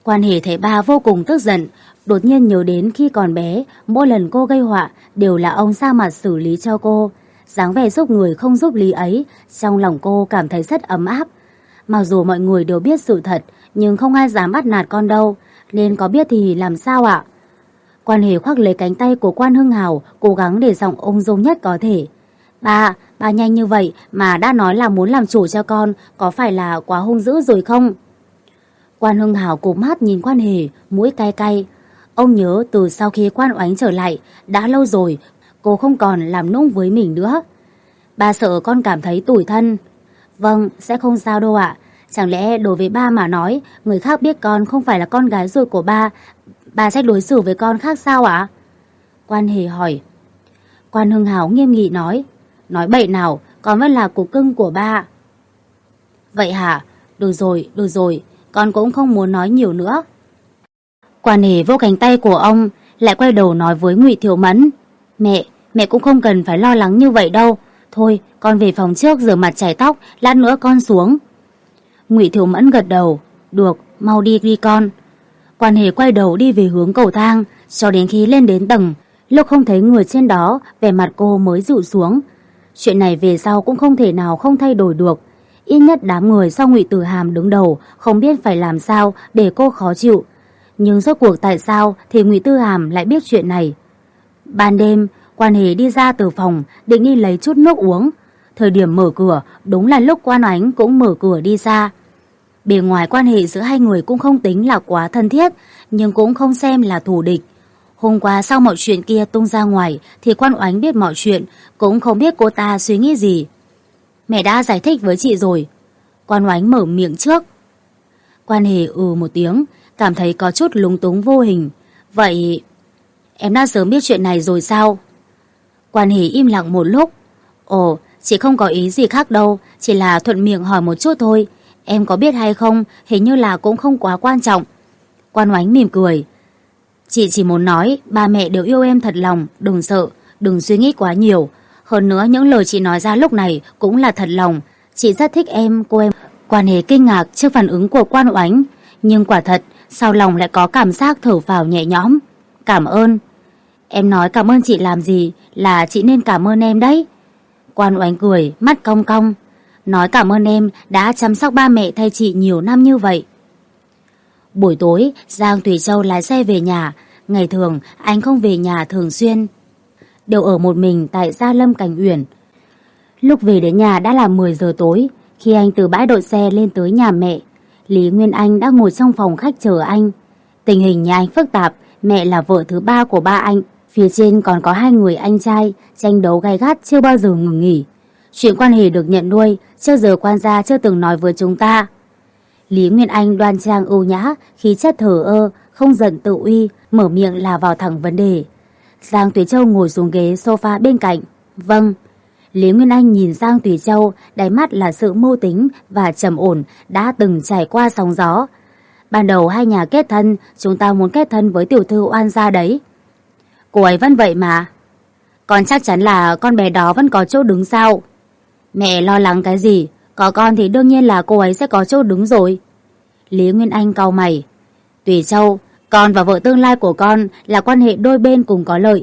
Quan Hề thấy ba vô cùng tức giận, đột nhiên nhớ đến khi còn bé, mỗi lần cô gây họa đều là ông ra mặt xử lý cho cô. Dáng vẻ giúp người không giúp lý ấy, trong lòng cô cảm thấy rất ấm áp. Mặc dù mọi người đều biết sự thật, nhưng không ai dám bắt nạt con đâu, nên có biết thì làm sao ạ? Quan Hề khoác lấy cánh tay của Quan Hưng Hào, cố gắng để giọng ung dung nhất có thể. Ba, ba nhanh như vậy mà đã nói là muốn làm chủ cho con, có phải là quá hung dữ rồi không? Quan Hưng Hào cụp mắt nhìn Quan Hề, mũi cay cay. Ông nhớ từ sau khi Quan Oánh trở lại, đã lâu rồi, cô không còn làm nũng với mình nữa. Ba sợ con cảm thấy tủi thân. Vâng, sẽ không sao đâu ạ. Chẳng lẽ đối với ba mà nói, người khác biết con không phải là con gái ruột của ba, ba sẽ đối xử với con khác sao ạ? Quan Hề hỏi. Quan Hưng Hào nghiêm nghị nói. Nói bậy nào, con vẫn là cục cưng của ba. Vậy hả? Được rồi, được rồi, con cũng không muốn nói nhiều nữa. Quan Hề vô cánh tay của ông, lại quay đầu nói với Ngụy Thiệu Mẫn. Mẹ, mẹ cũng không cần phải lo lắng như vậy đâu. Thôi, con về phòng trước rửa mặt chải tóc, lát nữa con xuống. Ngụy Thiệu Mẫn gật đầu. Được, mau đi đi con. Quan Hề quay đầu đi về hướng cầu thang, cho đến khi lên đến tầng, lúc không thấy người trên đó, vẻ mặt cô mới dịu xuống. Chuyện này về sau cũng không thể nào không thay đổi được. Ít nhất đám người sau Ngụy Tử Hàm đứng đầu, không biết phải làm sao để cô khó chịu. Nhưng rốt cuộc tại sao thì Ngụy Tử Hàm lại biết chuyện này? Ban đêm, Quan Hề đi ra từ phòng, định đi lấy chút nước uống. Thời điểm mở cửa, đúng là lúc Quan Oánh cũng mở cửa đi ra. Bề ngoài quan hệ giữa hai người cũng không tính là quá thân thiết, nhưng cũng không xem là thù địch. Hôm qua sau mọi chuyện kia tung ra ngoài thì Quan Oánh biết mọi chuyện, cũng không biết cô ta suy nghĩ gì. Mẹ đã giải thích với chị rồi. Quan Oánh mở miệng trước. Quan Hề ừ một tiếng, cảm thấy có chút lúng túng vô hình. Vậy em đã sớm biết chuyện này rồi sao? Quan Hề im lặng một lúc. Ồ, chị không có ý gì khác đâu, chỉ là thuận miệng hỏi một chút thôi. Em có biết hay không, hình như là cũng không quá quan trọng. Quan Oánh mỉm cười. Chị chỉ muốn nói, ba mẹ đều yêu em thật lòng, đừng sợ, đừng suy nghĩ quá nhiều. Hơn nữa những lời chị nói ra lúc này cũng là thật lòng. Chị rất thích em, cô em. Quan Hề kinh ngạc trước phản ứng của Quan Oánh, nhưng quả thật, sau lòng lại có cảm giác thở phào nhẹ nhõm. Cảm ơn. Em nói cảm ơn chị làm gì, là chị nên cảm ơn em đấy. Quan Oánh cười, mắt cong cong. Nói cảm ơn em đã chăm sóc ba mẹ thay chị nhiều năm như vậy. Buổi tối, Giang Thủy Châu lái xe về nhà. Ngày thường, anh không về nhà thường xuyên, đều ở một mình tại Gia Lâm Cảnh Uyển. Lúc về đến nhà đã là mười giờ tối. Khi anh từ bãi đậu xe lên tới nhà mẹ, Lý Nguyên Anh đã ngồi trong phòng khách chờ anh. Tình hình nhà anh phức tạp, mẹ là vợ thứ ba của ba anh. Phía trên còn có hai người anh trai, tranh đấu gay gắt chưa bao giờ ngừng nghỉ. Chuyện Quan Hề được nhận nuôi, trước giờ quan gia chưa từng nói với chúng ta. Lý Nguyên Anh đoan trang ưu nhã, khí chất thờ ơ, không giận tự uy, mở miệng là vào thẳng vấn đề. Giang Thủy Châu ngồi xuống ghế sofa bên cạnh. Vâng. Lý Nguyên Anh nhìn Giang Thủy Châu, đáy mắt là sự mưu tính và trầm ổn đã từng trải qua sóng gió. Ban đầu hai nhà kết thân, chúng ta muốn kết thân với tiểu thư oan gia đấy. Cô ấy vẫn vậy mà. Con chắc chắn là con bé đó vẫn có chỗ đứng sao? Mẹ lo lắng cái gì? Có con thì đương nhiên là cô ấy sẽ có chỗ đứng rồi. Lý Nguyên Anh cau mày. Thủy Châu, con và vợ tương lai của con là quan hệ đôi bên cùng có lợi.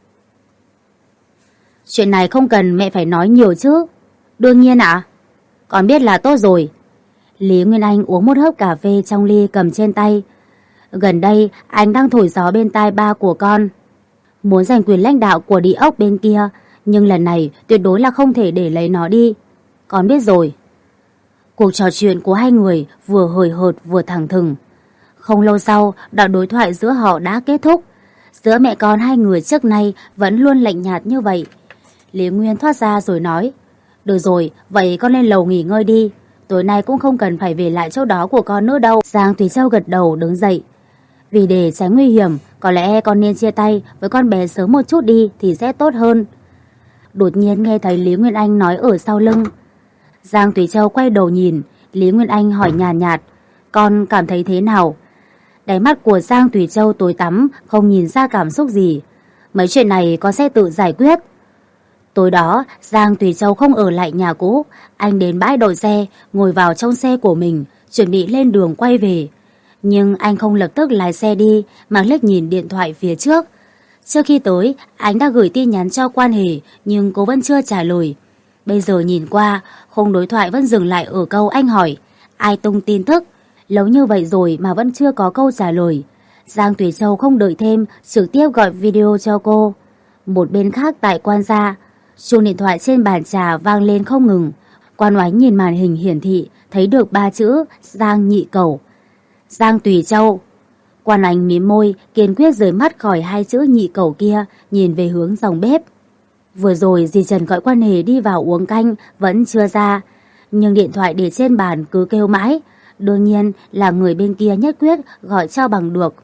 Chuyện này không cần mẹ phải nói nhiều chứ. Đương nhiên ạ. À? Con biết là tốt rồi. Lý Nguyên Anh uống một hớp cà phê trong ly cầm trên tay. Gần đây anh đang thổi gió bên tai ba của con, muốn giành quyền lãnh đạo của địa ốc bên kia, nhưng lần này tuyệt đối là không thể để lấy nó đi. Con biết rồi. Cuộc trò chuyện của hai người vừa hời hợt vừa thẳng thừng. Không lâu sau, đoạn đối thoại giữa họ đã kết thúc. Giữa mẹ con hai người trước nay vẫn luôn lạnh nhạt như vậy. Lý Nguyên thoát ra rồi nói. Được rồi, vậy con lên lầu nghỉ ngơi đi. Tối nay cũng không cần phải về lại chỗ đó của con nữa đâu. Giang Thủy Châu gật đầu đứng dậy. Vì để tránh nguy hiểm, có lẽ con nên chia tay với con bé sớm một chút đi thì sẽ tốt hơn. Đột nhiên nghe thấy Lý Nguyên Anh nói ở sau lưng. Giang Thủy Châu quay đầu nhìn, Lý Nguyên Anh hỏi nhàn nhạt, nhạt, con cảm thấy thế nào? Đáy mắt của Giang Thủy Châu tối tăm, không nhìn ra cảm xúc gì. Mấy chuyện này con sẽ tự giải quyết. Tối đó, Giang Thủy Châu không ở lại nhà cũ, anh đến bãi đậu xe, ngồi vào trong xe của mình, chuẩn bị lên đường quay về. Nhưng anh không lập tức lái xe đi mà liếc nhìn điện thoại phía trước. Trước khi tới, anh đã gửi tin nhắn cho Quan Hề nhưng cô vẫn chưa trả lời. Bây giờ nhìn qua, khung đối thoại vẫn dừng lại ở câu anh hỏi ai tung tin tức. Lâu như vậy rồi mà vẫn chưa có câu trả lời. Giang Thủy Châu không đợi thêm, trực tiếp gọi video cho cô. Một bên khác tại Quan gia, chuông điện thoại trên bàn trà vang lên không ngừng. Quan Oánh nhìn màn hình hiển thị, thấy được ba chữ Giang Nhị Cẩu. Giang Thủy Châu. Quan Oánh mím môi, kiên quyết rời mắt khỏi hai chữ Nhị Cẩu kia, nhìn về hướng phòng bếp. Vừa rồi dì Trần gọi Quan Hề đi vào uống canh vẫn chưa ra, nhưng điện thoại để trên bàn cứ kêu mãi. Đương nhiên là người bên kia nhất quyết gọi cho bằng được.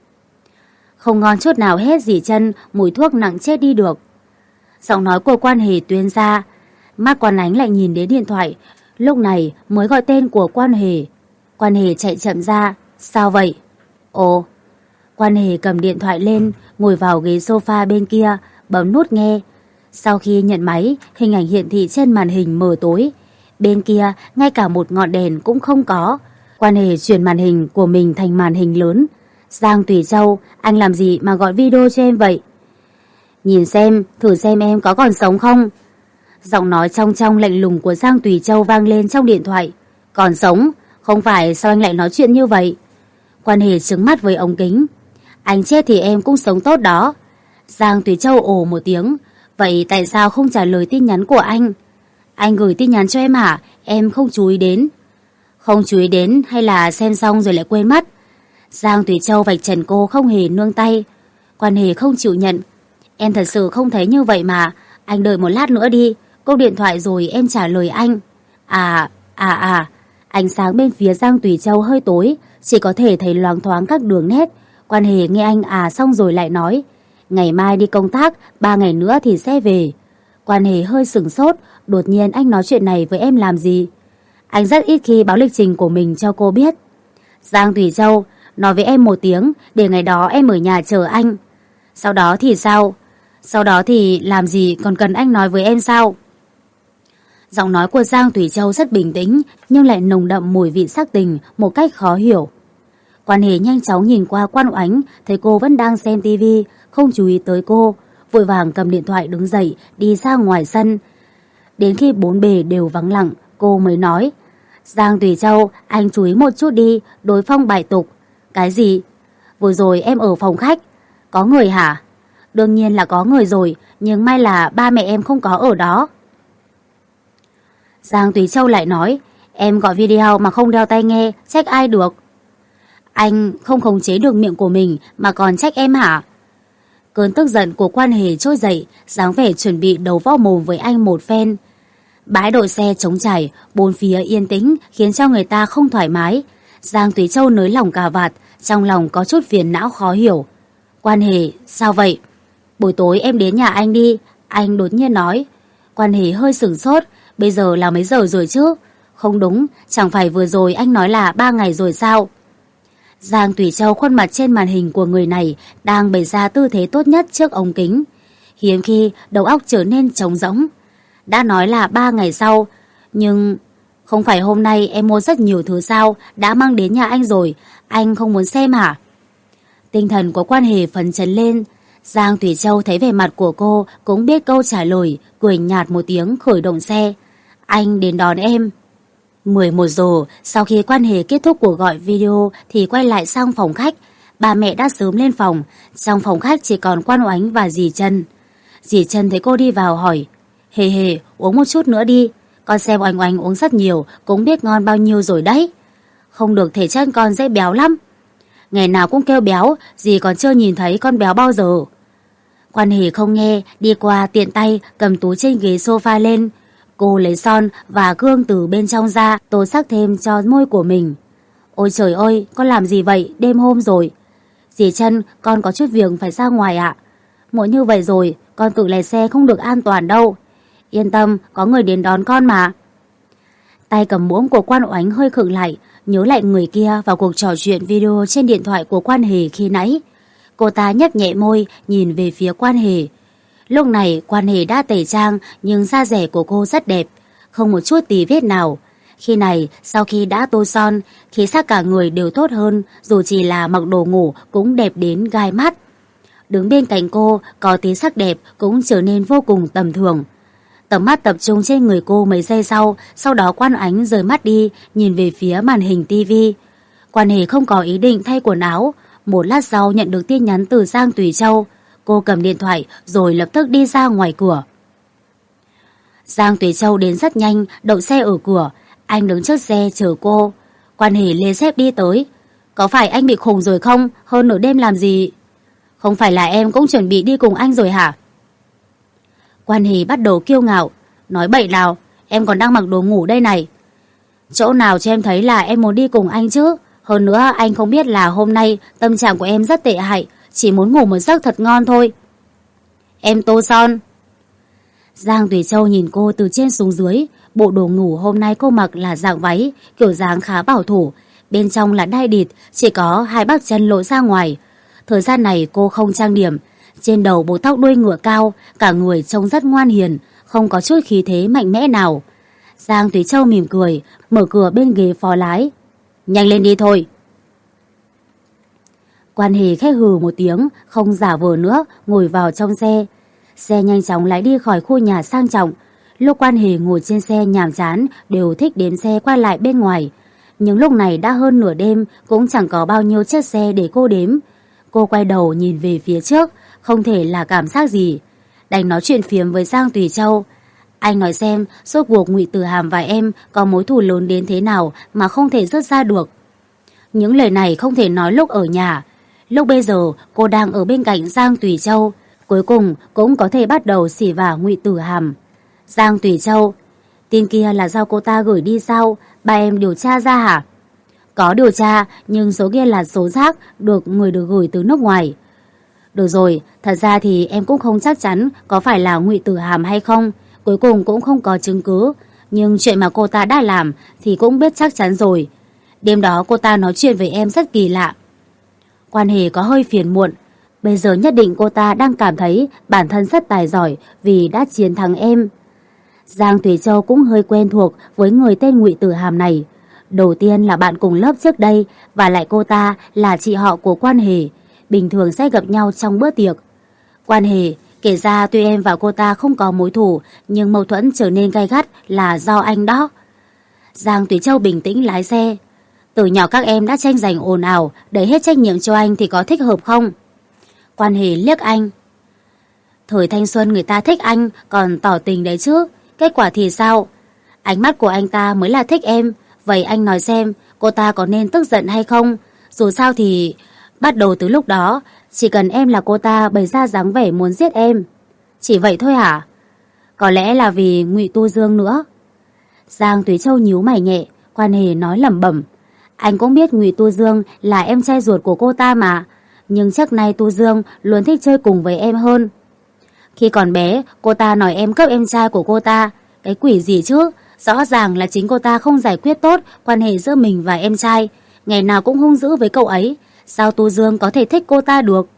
Không ngon chút nào hết dì Trân, mùi thuốc nặng chết đi được. Giọng nói của Quan Hề tuyên ra. Mắt Quan Ánh lại nhìn đến điện thoại, lúc này mới gọi tên của Quan Hề. Quan Hề chạy chậm ra. Sao vậy? Ồ. Quan Hề cầm điện thoại lên, ngồi vào ghế sofa bên kia, bấm nút nghe. Sau khi nhận máy, hình ảnh hiển thị trên màn hình mờ tối. Bên kia, ngay cả một ngọn đèn cũng không có. Quan Hề chuyển màn hình của mình thành màn hình lớn. Giang Thủy Châu, anh làm gì mà gọi video cho em vậy? Nhìn xem, thử xem em có còn sống không? Giọng nói trong trong lạnh lùng của Giang Thủy Châu vang lên trong điện thoại. Còn sống? Không phải sao anh lại nói chuyện như vậy? Quan Hề trừng mắt với ống kính. Anh chết thì em cũng sống tốt đó. Giang Thủy Châu ồ một tiếng. Vậy tại sao không trả lời tin nhắn của anh? Anh gửi tin nhắn cho em hả? Em không chú ý đến. Không chú ý đến hay là xem xong rồi lại quên mất? Giang Thủy Châu vạch trần cô không hề nương tay. Quan Hề không chịu nhận. Em thật sự không thấy như vậy mà. Anh đợi một lát nữa đi. Câu điện thoại rồi em trả lời anh. À, à à. Ánh sáng bên phía Giang Thủy Châu hơi tối, chỉ có thể thấy loáng thoáng các đường nét. Quan Hề nghe anh à xong rồi lại nói. Ngày mai đi công tác, ba ngày nữa thì sẽ về. Quan Hề hơi sửng sốt, đột nhiên anh nói chuyện này với em làm gì? Anh rất ít khi báo lịch trình của mình cho cô biết. Giang Thủy Châu, nói với em một tiếng, để ngày đó em ở nhà chờ anh. Sau đó thì sao? Sau đó thì làm gì còn cần anh nói với em sao? Giọng nói của Giang Thủy Châu rất bình tĩnh, nhưng lại nồng đậm mùi vị sắc tình một cách khó hiểu. Quan Hề nhanh chóng nhìn qua Quan Oánh, thấy cô vẫn đang xem tivi, không chú ý tới cô, vội vàng cầm điện thoại đứng dậy đi ra ngoài sân. Đến khi bốn bề đều vắng lặng, cô mới nói. Giang Thủy Châu, anh chú ý một chút đi, đối phong bài tục. Cái gì? Vừa rồi em ở phòng khách. Có người hả? Đương nhiên là có người rồi, nhưng may là ba mẹ em không có ở đó. Giang Thủy Châu lại nói. Em gọi video mà không đeo tai nghe, trách ai được? Anh không khống chế được miệng của mình mà còn trách em hả? Cơn tức giận của Quan Hề trỗi dậy, dáng vẻ chuẩn bị đấu võ mồm với anh một phen. Bãi đỗ xe trống trải, bốn phía yên tĩnh khiến cho người ta không thoải mái. Giang Thủy Châu nới lỏng cà vạt, trong lòng có chút phiền não khó hiểu. Quan Hề, sao vậy? Buổi tối em đến nhà anh đi, anh đột nhiên nói. Quan Hề hơi sửng sốt, bây giờ là mấy giờ rồi chứ? Không đúng, chẳng phải vừa rồi anh nói là ba ngày rồi sao? Giang Thủy Châu khuôn mặt trên màn hình của người này đang bày ra tư thế tốt nhất trước ống kính. Hiếm khi đầu óc trở nên trống rỗng. Đã nói là ba ngày sau, nhưng không phải hôm nay em mua rất nhiều thứ sao, đã mang đến nhà anh rồi, anh không muốn xem hả? Tinh thần của Quan Hề phấn chấn lên. Giang Thủy Châu thấy vẻ mặt của cô cũng biết câu trả lời, cười nhạt một tiếng khởi động xe. Anh đến đón em. mười một giờ, sau khi Quan Hề kết thúc cuộc gọi video thì quay lại sang phòng khách. Bà mẹ đã sớm lên phòng, trong phòng khách chỉ còn Quan Oánh và dì Trân. Dì Trân thấy cô đi vào hỏi. Hề Hề, uống một chút nữa đi. Con xem Oánh Oánh uống rất nhiều, cũng biết ngon bao nhiêu rồi đấy. Không được, thể chất con dễ béo lắm. Ngày nào cũng kêu béo, dì còn chưa nhìn thấy con béo bao giờ. Quan Hề không nghe, đi qua tiện tay cầm túi trên ghế sofa lên. Cô lấy son và gương từ bên trong ra, tô sắc thêm cho môi của mình. Ôi trời ơi, con làm gì vậy, đêm hôm rồi. Dì Trân, con có chút việc phải ra ngoài ạ. Muộn như vậy rồi, con tự lái xe không được an toàn đâu. Yên tâm, có người đến đón con mà. Tay cầm muỗng của Quan Oánh hơi khựng lại, nhớ lại người kia vào cuộc trò chuyện video trên điện thoại của Quan Hề khi nãy. Cô ta nhếch nhẹ môi, nhìn về phía Quan Hề. Lúc này Quan Hề đã tẩy trang, nhưng da dẻ của cô rất đẹp, không một chút tì vết nào. Khi này, sau khi đã tô son, khí sắc cả người đều tốt hơn, dù chỉ là mặc đồ ngủ cũng đẹp đến gai mắt. Đứng bên cạnh cô, có tí sắc đẹp cũng trở nên vô cùng tầm thường. Tầm mắt tập trung trên người cô mấy giây sau, sau đó Quan Ánh rời mắt đi, nhìn về phía màn hình tivi. Quan Hề không có ý định thay quần áo. Một lát sau nhận được tin nhắn từ Giang Tùy Châu. Cô cầm điện thoại rồi lập tức đi ra ngoài cửa. Giang Tùy Châu đến rất nhanh, đậu xe ở cửa. Anh đứng trước xe chờ cô. Quan Hề lê xếp đi tới. Có phải anh bị khùng rồi không? Hơn nửa đêm làm gì? Không phải là em cũng chuẩn bị đi cùng anh rồi hả? Quan Hề bắt đầu kiêu ngạo. Nói bậy nào, em còn đang mặc đồ ngủ đây này. Chỗ nào cho em thấy là em muốn đi cùng anh chứ? Hơn nữa anh không biết là hôm nay tâm trạng của em rất tệ hại, chỉ muốn ngủ một giấc thật ngon thôi. Em tô son. Giang Tùy Châu nhìn cô từ trên xuống dưới. Bộ đồ ngủ hôm nay cô mặc là dạng váy, kiểu dáng khá bảo thủ. Bên trong là đai địt, chỉ có hai bắp chân lộ ra ngoài. Thời gian này cô không trang điểm. Trên đầu buộc tóc đuôi ngựa cao, cả người trông rất ngoan hiền, không có chút khí thế mạnh mẽ nào. Giang Tùy Châu mỉm cười, mở cửa bên ghế phó lái. Nhanh lên đi thôi. Quan Hề khẽ hừ một tiếng, không giả vờ nữa, ngồi vào trong xe. Xe nhanh chóng lái đi khỏi khu nhà sang trọng. Lúc Quan Hề ngồi trên xe nhàm chán, đều thích đếm xe qua lại bên ngoài. Nhưng lúc này đã hơn nửa đêm, cũng chẳng có bao nhiêu chiếc xe để cô đếm. Cô quay đầu nhìn về phía trước, không thể là cảm giác gì. Đành nói chuyện phiếm với Giang Tùy Châu. Anh nói xem, rốt cuộc Ngụy Tử Hàm và em có mối thù lớn đến thế nào mà không thể rớt ra được. Những lời này không thể nói lúc ở nhà. Lúc bây giờ cô đang ở bên cạnh Giang Tùy Châu, cuối cùng cũng có thể bắt đầu xỉ vả Ngụy Tử Hàm. Giang Tùy Châu, tin kia là do cô ta gửi đi sao? Ba em điều tra ra hả? Có điều tra, nhưng số kia là số rác được người được gửi từ nước ngoài. Được rồi, thật ra thì em cũng không chắc chắn có phải là Ngụy Tử Hàm hay không. Cuối cùng cũng không có chứng cứ. Nhưng chuyện mà cô ta đã làm thì cũng biết chắc chắn rồi. Đêm đó cô ta nói chuyện với em rất kỳ lạ. Quan Hề có hơi phiền muộn. Bây giờ nhất định cô ta đang cảm thấy bản thân rất tài giỏi vì đã chiến thắng em. Giang Tùy Châu cũng hơi quen thuộc với người tên Ngụy Tử Hàm này. Đầu tiên là bạn cùng lớp trước đây, và lại cô ta là chị họ của Quan Hề, bình thường sẽ gặp nhau trong bữa tiệc. Quan Hề, kể ra tuy em và cô ta không có mối thù, nhưng mâu thuẫn trở nên gay gắt là do anh đó. Giang Tùy Châu bình tĩnh lái xe. Từ nhỏ các em đã tranh giành ồn ào, đẩy hết trách nhiệm cho anh thì có thích hợp không? Quan Hề liếc anh. Thời thanh xuân người ta thích anh còn tỏ tình đấy chứ, kết quả thì sao? Ánh mắt của anh ta mới là thích em. Vậy anh nói xem, cô ta có nên tức giận hay không? Dù sao thì bắt đầu từ lúc đó, chỉ cần em là cô ta bày ra dáng vẻ muốn giết em. Chỉ vậy thôi hả? Có lẽ là vì Ngụy Tu Dương nữa. Giang Tùy Châu nhíu mày nhẹ. Quan Hề nói lẩm bẩm. Anh cũng biết Ngụy Tu Dương là em trai ruột của cô ta mà. Nhưng chắc nay Tu Dương luôn thích chơi cùng với em hơn. Khi còn bé, cô ta nói em cướp em trai của cô ta. Cái quỷ gì chứ? Rõ ràng là chính cô ta không giải quyết tốt quan hệ giữa mình và em trai. Ngày nào cũng hung dữ với cậu ấy. Sao Tu Dương có thể thích cô ta được?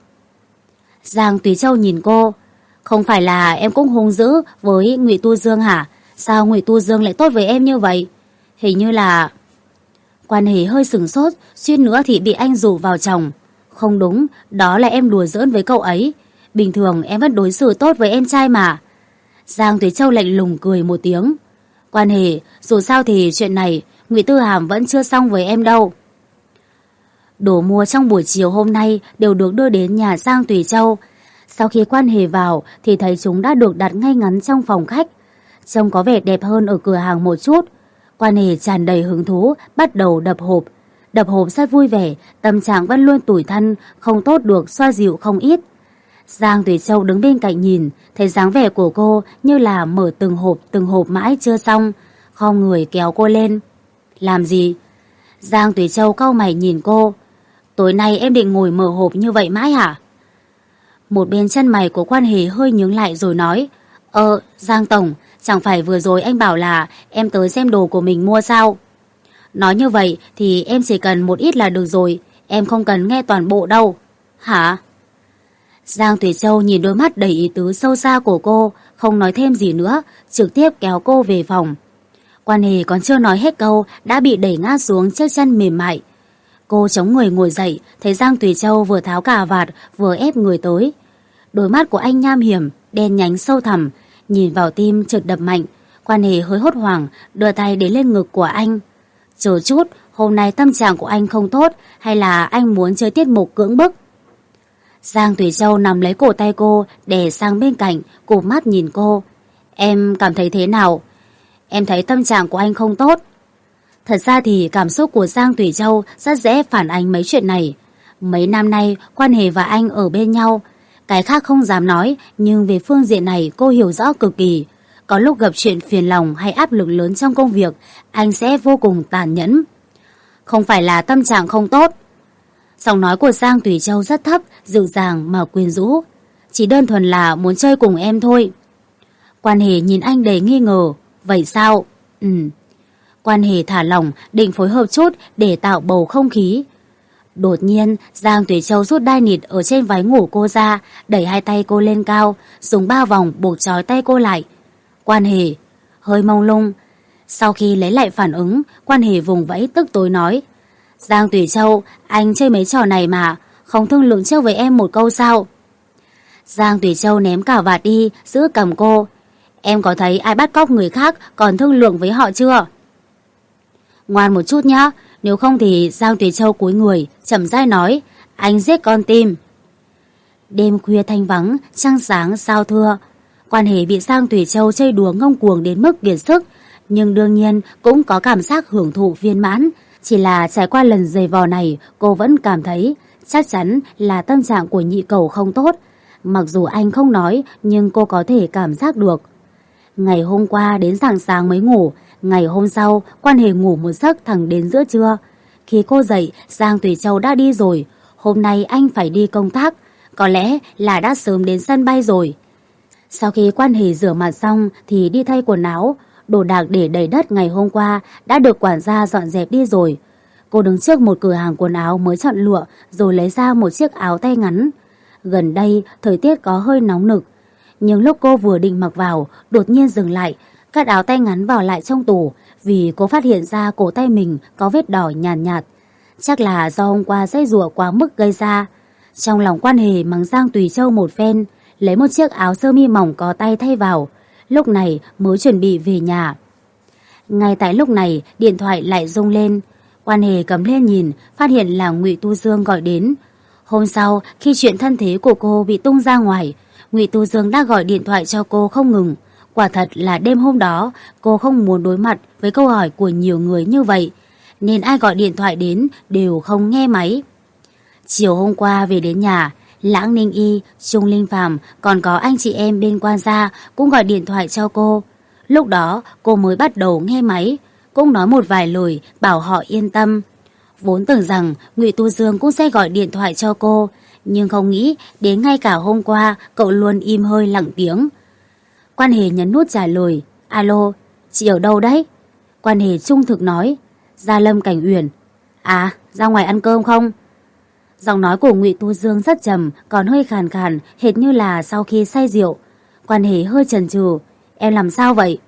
Giang Tùy Châu nhìn cô. Không phải là em cũng hung dữ với Ngụy Tu Dương hả? Sao Ngụy Tu Dương lại tốt với em như vậy? Hình như là... Quan Hề hơi sửng sốt, suýt nữa thì bị anh rủ vào chồng. Không đúng, đó là em đùa giỡn với cậu ấy. Bình thường em vẫn đối xử tốt với em trai mà. Giang Tùy Châu lạnh lùng cười một tiếng. Quan Hề, dù sao thì chuyện này Ngụy Tử Hàm vẫn chưa xong với em đâu. Đồ mua trong buổi chiều hôm nay đều được đưa đến nhà Giang Tùy Châu. Sau khi Quan Hề vào thì thấy chúng đã được đặt ngay ngắn trong phòng khách. Trông có vẻ đẹp hơn ở cửa hàng một chút. Quan Hề tràn đầy hứng thú, bắt đầu đập hộp. Đập hộp rất vui vẻ, tâm trạng vẫn luôn tủi thân, không tốt được xoa dịu không ít. Giang Tùy Châu đứng bên cạnh nhìn, thấy dáng vẻ của cô như là mở từng hộp từng hộp mãi chưa xong, khom người kéo cô lên. Làm gì? Giang Tùy Châu cau mày nhìn cô. Tối nay em định ngồi mở hộp như vậy mãi hả? Một bên chân mày của Quan Hề hơi nhướng lại rồi nói. Ờ, Giang Tổng, chẳng phải vừa rồi anh bảo là em tới xem đồ của mình mua sao? Nói như vậy thì em chỉ cần một ít là được rồi, em không cần nghe toàn bộ đâu. Hả? Giang Tùy Châu nhìn đôi mắt đầy ý tứ sâu xa của cô, không nói thêm gì nữa, trực tiếp kéo cô về phòng. Quan Hề còn chưa nói hết câu đã bị đẩy ngã xuống chiếc chân mềm mại. Cô chống người ngồi dậy, thấy Giang Tùy Châu vừa tháo cà vạt vừa ép người tới. Đôi mắt của anh nham hiểm, đen nhánh sâu thẳm, nhìn vào tim chợt đập mạnh. Quan Hề hơi hốt hoảng, đưa tay đến lên ngực của anh. Chờ chút, hôm nay tâm trạng của anh không tốt hay là anh muốn chơi tiết mục cưỡng bức? Giang Tùy Châu nắm lấy cổ tay cô, đè sang bên cạnh, cụp mắt nhìn cô. Em cảm thấy thế nào? Em thấy tâm trạng của anh không tốt. Thật ra thì cảm xúc của Giang Tùy Châu rất dễ phản ánh mấy chuyện này. Mấy năm nay, Quan Hề và anh ở bên nhau. Cái khác không dám nói, nhưng về phương diện này cô hiểu rõ cực kỳ. Có lúc gặp chuyện phiền lòng hay áp lực lớn trong công việc, anh sẽ vô cùng tàn nhẫn. Không phải là tâm trạng không tốt. Giọng nói của Giang Tùy Châu rất thấp, dịu dàng mà quyến rũ. Chỉ đơn thuần là muốn chơi cùng em thôi. Quan Hề nhìn anh đầy nghi ngờ. Vậy sao? Ừ. Quan Hề thả lỏng, định phối hợp chút để tạo bầu không khí. Đột nhiên, Giang Tùy Châu rút đai nịt ở trên váy ngủ cô ra, đẩy hai tay cô lên cao, dùng ba vòng buộc trói tay cô lại. Quan Hề, hơi mông lung. Sau khi lấy lại phản ứng, Quan Hề vùng vẫy tức tối nói. Giang Tùy Châu, anh chơi mấy trò này mà, không thương lượng trước với em một câu sao? Giang Tùy Châu ném cả vạt đi, giữ cầm cô. Em có thấy ai bắt cóc người khác còn thương lượng với họ chưa? Ngoan một chút nhá, nếu không thì Giang Tùy Châu cúi người, chậm rãi nói, anh giết con tim. Đêm khuya thanh vắng, trăng sáng sao thưa. Quan Hề bị Giang Tùy Châu chơi đùa ngông cuồng đến mức kiệt sức, nhưng đương nhiên cũng có cảm giác hưởng thụ viên mãn. Chỉ là trải qua lần giày vò này, cô vẫn cảm thấy chắc chắn là tâm trạng của nhị cẩu không tốt. Mặc dù anh không nói, nhưng cô có thể cảm giác được. Ngày hôm qua đến rạng sáng mới ngủ, ngày hôm sau Quan Hề ngủ một giấc thẳng đến giữa trưa. Khi cô dậy, Giang Tùy Châu đã đi rồi. Hôm nay anh phải đi công tác, có lẽ là đã sớm đến sân bay rồi. Sau khi Quan Hề rửa mặt xong thì đi thay quần áo. Đồ đạc để đầy đất ngày hôm qua đã được quản gia dọn dẹp đi rồi. Cô đứng trước một cửa hàng quần áo mới chọn lựa rồi lấy ra một chiếc áo tay ngắn. Gần đây thời tiết có hơi nóng nực, nhưng lúc cô vừa định mặc vào, đột nhiên dừng lại, cất áo tay ngắn vào lại trong tủ, vì cô phát hiện ra cổ tay mình có vết đỏ nhàn nhạt, nhạt. Chắc là do hôm qua giãy giụa quá mức gây ra. Trong lòng Quan Hề mắng Giang Tùy Châu một phen, lấy một chiếc áo sơ mi mỏng có tay thay vào, lúc này mới chuẩn bị về nhà. Ngay tại lúc này, điện thoại lại rung lên. Quan Hề cầm lên nhìn, phát hiện là Ngụy Tu Dương gọi đến. Hôm sau, khi chuyện thân thế của cô bị tung ra ngoài, Ngụy Tu Dương đã gọi điện thoại cho cô không ngừng. Quả thật là đêm hôm đó, cô không muốn đối mặt với câu hỏi của nhiều người như vậy, nên ai gọi điện thoại đến đều không nghe máy. Chiều hôm qua về đến nhà, Lãng Ninh Y, Trung Linh Phàm còn có anh chị em bên Quan gia cũng gọi điện thoại cho cô. Lúc đó cô mới bắt đầu nghe máy, cũng nói một vài lời bảo họ yên tâm. Vốn tưởng rằng Ngụy Tu Dương cũng sẽ gọi điện thoại cho cô, nhưng không nghĩ đến ngay cả hôm qua cậu luôn im hơi lặng tiếng. Quan Hề nhấn nút trả lời. Alo, chị ở đâu đấy? Quan Hề trung thực nói. Gia Lâm Cảnh Uyển. À, ra ngoài ăn cơm không? Giọng nói của Ngụy Tu Dương rất trầm, còn hơi khàn khàn, hệt như là sau khi say rượu. Quan Hề hơi chần chừ. Em làm sao vậy?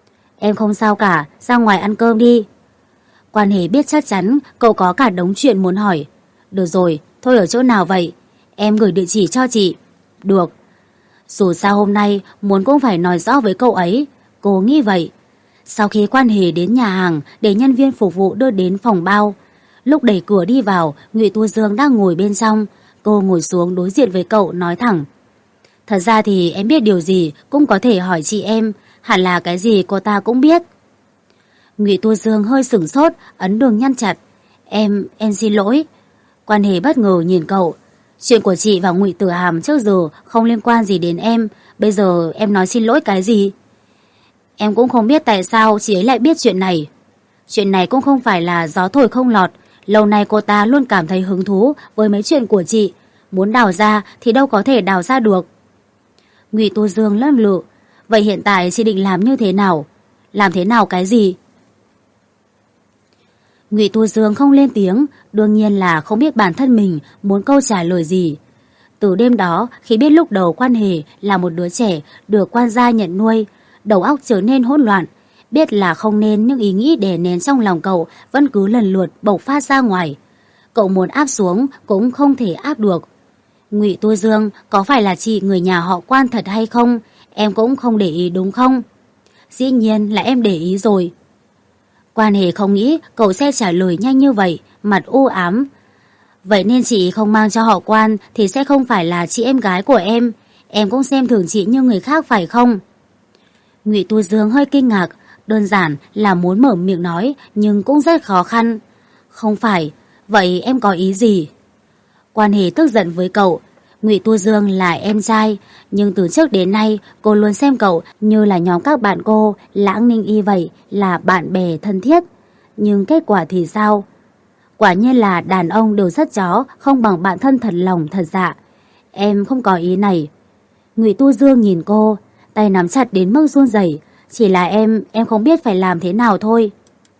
Em không sao cả, ra ngoài ăn cơm đi. Quan Hề biết chắc chắn cậu có cả đống chuyện muốn hỏi. Được rồi, thôi ở chỗ nào vậy? Em gửi địa chỉ cho chị. Được. Dù sao hôm nay muốn cũng phải nói rõ với cậu ấy. Cô nghĩ vậy. Sau khi Quan Hề đến nhà hàng để nhân viên phục vụ đưa đến phòng bao, lúc đẩy cửa đi vào, Ngụy Tu Dương đang ngồi bên trong. Cô ngồi xuống đối diện với cậu nói thẳng. Thật ra thì em biết điều gì cũng có thể hỏi chị em, hẳn là cái gì cô ta cũng biết. Ngụy Tu Dương hơi sửng sốt, ấn đường nhăn chặt. Em, em xin lỗi. Quan Hề bất ngờ nhìn cậu. Chuyện của chị và Ngụy Tử Hàm trước giờ không liên quan gì đến em, bây giờ em nói xin lỗi cái gì? Em cũng không biết tại sao chị ấy lại biết chuyện này. Chuyện này cũng không phải là gió thổi không lọt. Lâu nay cô ta luôn cảm thấy hứng thú với mấy chuyện của chị. Muốn đào ra thì đâu có thể đào ra được. Ngụy Tu Dương lưỡng lự. Vậy hiện tại chị định làm như thế nào? Làm thế nào cái gì? Ngụy Tu Dương không lên tiếng, đương nhiên là không biết bản thân mình muốn câu trả lời gì. Từ đêm đó, khi biết lúc đầu Quan Hề là một đứa trẻ được quan gia nhận nuôi, đầu óc trở nên hỗn loạn. Biết là không nên nhưng ý nghĩ đè nén trong lòng cậu vẫn cứ lần lượt bộc phát ra ngoài. Cậu muốn áp xuống cũng không thể áp được. Ngụy Tu Dương, có phải là chị người nhà họ Quan thật hay không? Em cũng không để ý đúng không? Dĩ nhiên là em để ý rồi. Quan Hề không nghĩ cậu sẽ trả lời nhanh như vậy, mặt u ám. Vậy nên chị không mang cho họ Quan thì sẽ không phải là chị em gái của em. Em cũng xem thường chị như người khác phải không? Ngụy Tu Dương hơi kinh ngạc, đơn giản là muốn mở miệng nói nhưng cũng rất khó khăn. Không phải, vậy em có ý gì? Quan Hề tức giận với cậu. Ngụy Tu Dương là em trai, nhưng từ trước đến nay cô luôn xem cậu như là nhóm các bạn cô, Lãng Ninh Y vậy, là bạn bè thân thiết. Nhưng kết quả thì sao? Quả nhiên là đàn ông đều rất chó, không bằng bạn thân thật lòng thật dạ. Em không có ý này. Ngụy Tu Dương nhìn cô, tay nắm chặt đến mức run rẩy. Chỉ là em, em không biết phải làm thế nào thôi.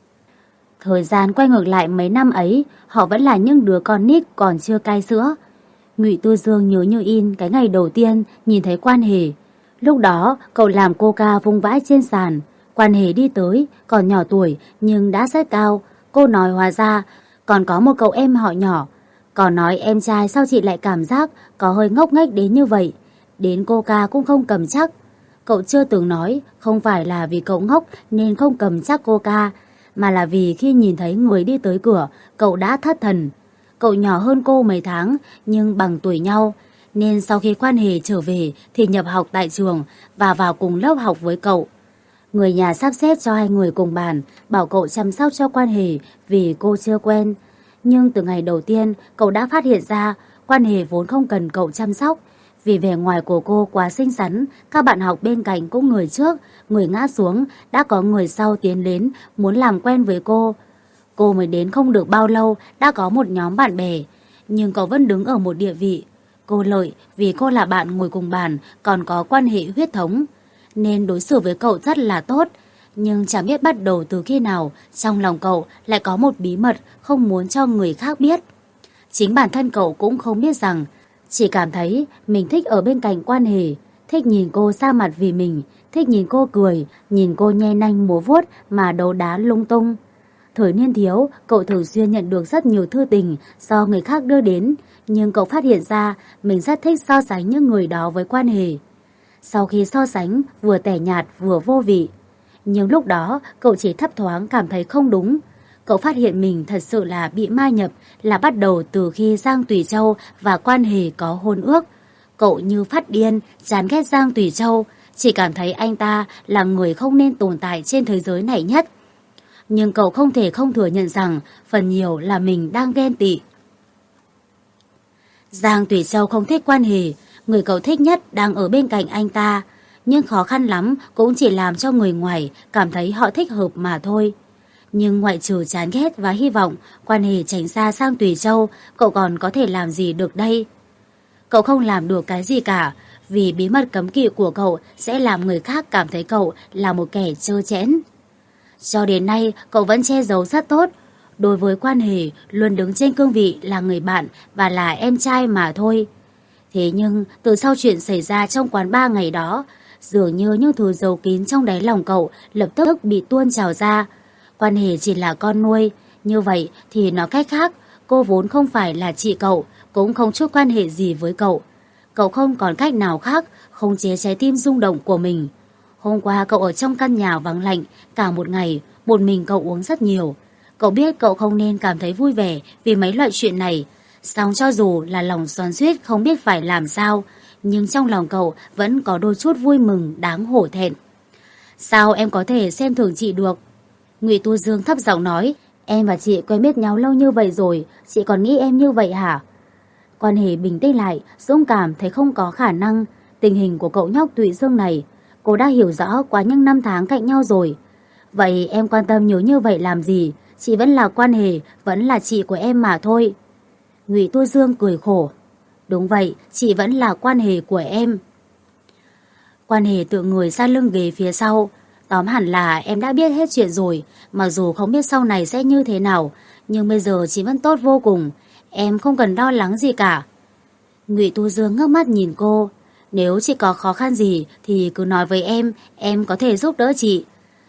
Thời gian quay ngược lại mấy năm ấy, họ vẫn là những đứa con nít còn chưa cai sữa. Ngụy Tu Dương nhớ như in cái ngày đầu tiên nhìn thấy Quan Hề. Lúc đó cậu làm coca vung vãi trên sàn. Quan Hề đi tới, còn nhỏ tuổi nhưng đã rất cao. Cô nói hóa ra còn có một cậu em họ nhỏ. Còn nói em trai sao chị lại cảm giác có hơi ngốc nghếch đến như vậy. Đến coca cũng không cầm chắc. Cậu chưa từng nói không phải là vì cậu ngốc nên không cầm chắc coca, mà là vì khi nhìn thấy người đi tới cửa, cậu đã thất thần. Cậu nhỏ hơn cô mấy tháng, nhưng bằng tuổi nhau, nên sau khi Quan Hề trở về thì nhập học tại trường và vào cùng lớp học với cậu. Người nhà sắp xếp cho hai người cùng bàn, bảo cậu chăm sóc cho Quan Hề vì cô chưa quen. Nhưng từ ngày đầu tiên, cậu đã phát hiện ra Quan Hề vốn không cần cậu chăm sóc. Vì vẻ ngoài của cô quá xinh xắn, các bạn học bên cạnh cũng người trước, người ngã xuống, đã có người sau tiến đến muốn làm quen với cô. Cô mới đến không được bao lâu đã có một nhóm bạn bè, nhưng cậu vẫn đứng ở một địa vị. Cô lợi vì cô là bạn ngồi cùng bàn, còn có quan hệ huyết thống, nên đối xử với cậu rất là tốt. Nhưng chẳng biết bắt đầu từ khi nào, trong lòng cậu lại có một bí mật không muốn cho người khác biết. Chính bản thân cậu cũng không biết rằng, chỉ cảm thấy mình thích ở bên cạnh Quan Hề, thích nhìn cô xa mặt vì mình, thích nhìn cô cười, nhìn cô nhe nanh múa vuốt mà đấu đá lung tung. Thời niên thiếu, cậu thường xuyên nhận được rất nhiều thư tình do người khác đưa đến, nhưng cậu phát hiện ra mình rất thích so sánh những người đó với Quan Hề. Sau khi so sánh, vừa tẻ nhạt vừa vô vị. Nhưng lúc đó, cậu chỉ thấp thoáng cảm thấy không đúng. Cậu phát hiện mình thật sự là bị ma nhập, là bắt đầu từ khi Giang Tùy Châu và Quan Hề có hôn ước. Cậu như phát điên, chán ghét Giang Tùy Châu, chỉ cảm thấy anh ta là người không nên tồn tại trên thế giới này nhất. Nhưng cậu không thể không thừa nhận rằng phần nhiều là mình đang ghen tị. Giang Tùy Châu không thích Quan Hề, người cậu thích nhất đang ở bên cạnh anh ta. Nhưng khó khăn lắm cũng chỉ làm cho người ngoài cảm thấy họ thích hợp mà thôi. Nhưng ngoại trừ chán ghét và hy vọng Quan Hề tránh xa Giang Tùy Châu, cậu còn có thể làm gì được đây? Cậu không làm được cái gì cả, vì bí mật cấm kỵ của cậu sẽ làm người khác cảm thấy cậu là một kẻ trơ trẽn. Cho đến nay, cậu vẫn che giấu rất tốt. Đối với Quan Hề, luôn đứng trên cương vị là người bạn và là em trai mà thôi. Thế nhưng, từ sau chuyện xảy ra trong quán bar ngày đó, dường như những thứ giấu kín trong đáy lòng cậu lập tức bị tuôn trào ra. Quan Hề chỉ là con nuôi, như vậy thì nói cách khác, cô vốn không phải là chị cậu, cũng không chút quan hệ gì với cậu. Cậu không còn cách nào khác khống chế trái tim rung động của mình. Hôm qua cậu ở trong căn nhà vắng lạnh, cả một ngày, một mình cậu uống rất nhiều. Cậu biết cậu không nên cảm thấy vui vẻ vì mấy loại chuyện này. Song cho dù là lòng xoắn xuýt không biết phải làm sao, nhưng trong lòng cậu vẫn có đôi chút vui mừng đáng hổ thẹn. Sao em có thể xem thường chị được? Ngụy Tu Dương thấp giọng nói, em và chị quen biết nhau lâu như vậy rồi, chị còn nghĩ em như vậy hả? Quan Hề bình tĩnh lại, dũng cảm thấy không có khả năng. Tình hình của cậu nhóc Tùy Dương này, cô đã hiểu rõ qua những năm tháng cạnh nhau rồi. Vậy em quan tâm nhiều như vậy làm gì? Chị vẫn là Quan Hề, vẫn là chị của em mà thôi. Ngụy Tu Dương cười khổ. Đúng vậy, chị vẫn là Quan Hề của em. Quan Hề tựa người ra lưng ghế phía sau. Tóm hẳn là em đã biết hết chuyện rồi, mặc dù không biết sau này sẽ như thế nào, nhưng bây giờ chị vẫn tốt vô cùng. Em không cần lo lắng gì cả. Ngụy Tu Dương ngước mắt nhìn cô. Nếu chị có khó khăn gì thì cứ nói với em, em có thể giúp đỡ chị.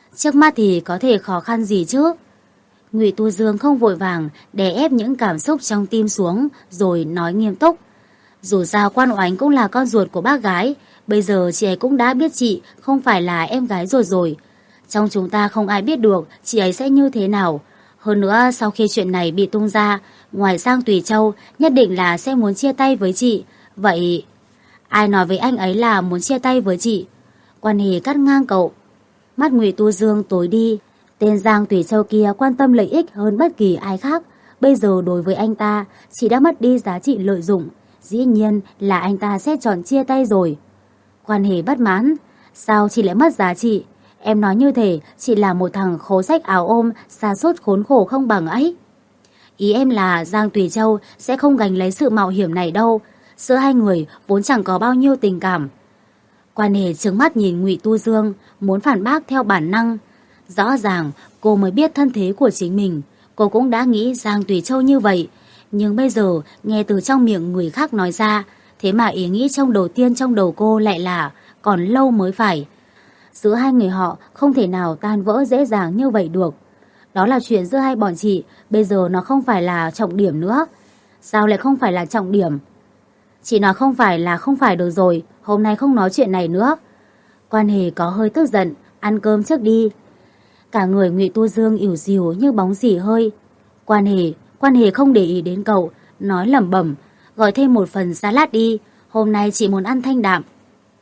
Trước mắt thì có thể khó khăn gì chứ? Ngụy Tu Dương không vội vàng, đè ép những cảm xúc trong tim xuống, rồi nói nghiêm túc. Dù sao Quan Oánh cũng là con ruột của bác gái, bây giờ chị ấy cũng đã biết chị không phải là em gái ruột rồi. Trong chúng ta không ai biết được chị ấy sẽ như thế nào. Hơn nữa sau khi chuyện này bị tung ra, ngoài Giang Tùy Châu nhất định là sẽ muốn chia tay với chị. Vậy ai nói với anh ấy là muốn chia tay với chị? Quan Hề cắt ngang cậu. Mắt Ngụy Tu Dương tối đi. Tên Giang Tùy Châu kia quan tâm lợi ích hơn bất kỳ ai khác. Bây giờ đối với anh ta, chị đã mất đi giá trị lợi dụng. Dĩ nhiên là anh ta sẽ chọn chia tay rồi. Quan Hề bất mãn. Sao chị lại mất giá trị? Em nói như thế, chị là một thằng khố sách áo ôm, sa sút khốn khổ không bằng ấy. Ý em là Giang Tùy Châu sẽ không gánh lấy sự mạo hiểm này đâu. Giữa hai người vốn chẳng có bao nhiêu tình cảm. Quan Hề trừng mắt nhìn Ngụy Tu Dương, muốn phản bác theo bản năng. Rõ ràng cô mới biết thân thế của chính mình. Cô cũng đã nghĩ Giang Tùy Châu như vậy. Nhưng bây giờ nghe từ trong miệng người khác nói ra, thế mà ý nghĩ trong đầu tiên trong đầu cô lại là còn lâu mới phải. Giữa hai người họ không thể nào tan vỡ dễ dàng như vậy được. Đó là chuyện giữa hai bọn chị, bây giờ nó không phải là trọng điểm nữa. Sao lại không phải là trọng điểm? Chị nói không phải là không phải được rồi, hôm nay không nói chuyện này nữa. Quan Hề có hơi tức giận, ăn cơm trước đi. Cả người Ngụy Tu Dương ỉu xìu như bóng xì hơi. Quan Hề, Quan Hề không để ý đến cậu, nói lẩm bẩm, gọi thêm một phần salad đi, hôm nay chị muốn ăn thanh đạm.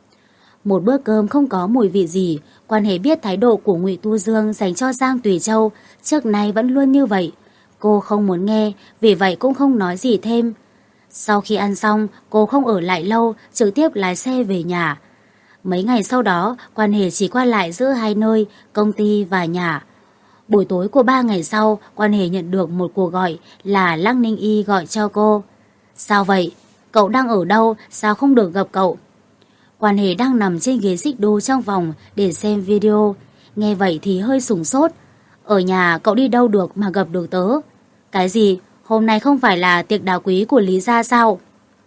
Một bữa cơm không có mùi vị gì. Quan Hề biết thái độ của Ngụy Tu Dương dành cho Giang Tùy Châu trước nay vẫn luôn như vậy. Cô không muốn nghe, vì vậy cũng không nói gì thêm. Sau khi ăn xong, cô không ở lại lâu, trực tiếp lái xe về nhà. Mấy ngày sau đó, Quan Hề chỉ qua lại giữa hai nơi, công ty và nhà. Buổi tối của ba ngày sau, Quan Hề nhận được một cuộc gọi là Lăng Ninh Y gọi cho cô. Sao vậy? Cậu đang ở đâu? Sao không được gặp cậu? Quan Hề đang nằm trên ghế xích đu trong phòng để xem video. Nghe vậy thì hơi sửng sốt. Ở nhà cậu đi đâu được mà gặp được tớ? Cái gì? Hôm nay không phải là tiệc đá quý của Lý gia sao?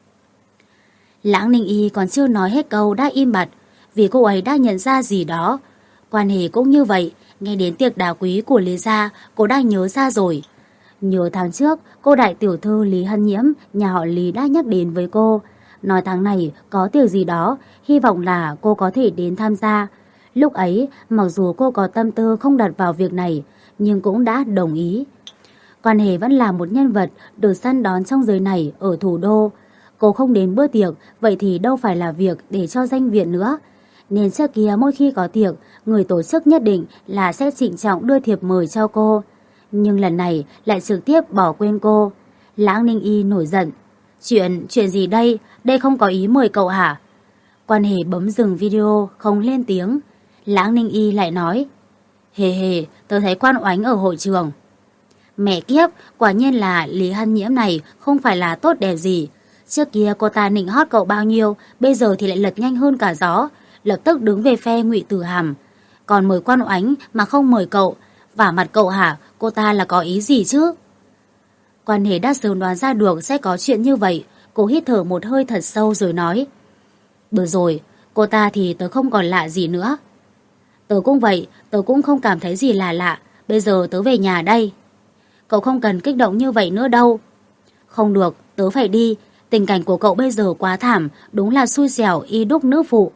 Lãng Ninh Y còn chưa nói hết câu đã im bặt, vì cô ấy đã nhận ra gì đó. Quan Hề cũng như vậy, nghe đến tiệc đá quý của Lý gia, cô đã nhớ ra rồi. Nhớ tháng trước, cô đại tiểu thư Lý Hân Nhiễm, nhà họ Lý đã nhắc đến với cô. Nói tháng này có tiệc gì đó, hy vọng là cô có thể đến tham gia. Lúc ấy, mặc dù cô có tâm tư không đặt vào việc này, nhưng cũng đã đồng ý. Quan Hề vẫn là một nhân vật được săn đón trong giới này ở thủ đô. Cô không đến bữa tiệc, vậy thì đâu phải là việc để cho danh viện nữa. Nên trước kia mỗi khi có tiệc, người tổ chức nhất định là sẽ trịnh trọng đưa thiệp mời cho cô. Nhưng lần này lại trực tiếp bỏ quên cô. Lãng Ninh Y nổi giận. Chuyện, chuyện gì đây? Đây không có ý mời cậu hả? Quan Hề bấm dừng video, không lên tiếng. Lãng Ninh Y lại nói. Hề hề, tớ thấy Quan Oánh ở hội trường. Mẹ kiếp, quả nhiên là Lý Hân Nhiễm này không phải là tốt đẹp gì. Trước kia cô ta nịnh hót cậu bao nhiêu, bây giờ thì lại lật nhanh hơn cả gió, lập tức đứng về phe Ngụy Tử Hàm. Còn mời Quan Oánh mà không mời cậu, vả mặt cậu hả? Cô ta là có ý gì chứ? Quan Hề đã sớm đoán ra được sẽ có chuyện như vậy. Cô hít thở một hơi thật sâu rồi nói. Được rồi, cô ta thì tớ không còn lạ gì nữa. Tớ cũng vậy, tớ cũng không cảm thấy gì là lạ. Bây giờ tớ về nhà đây. Cậu không cần kích động như vậy nữa đâu. Không được, tớ phải đi. Tình cảnh của cậu bây giờ quá thảm, đúng là xui xẻo y đúc nữ phụ.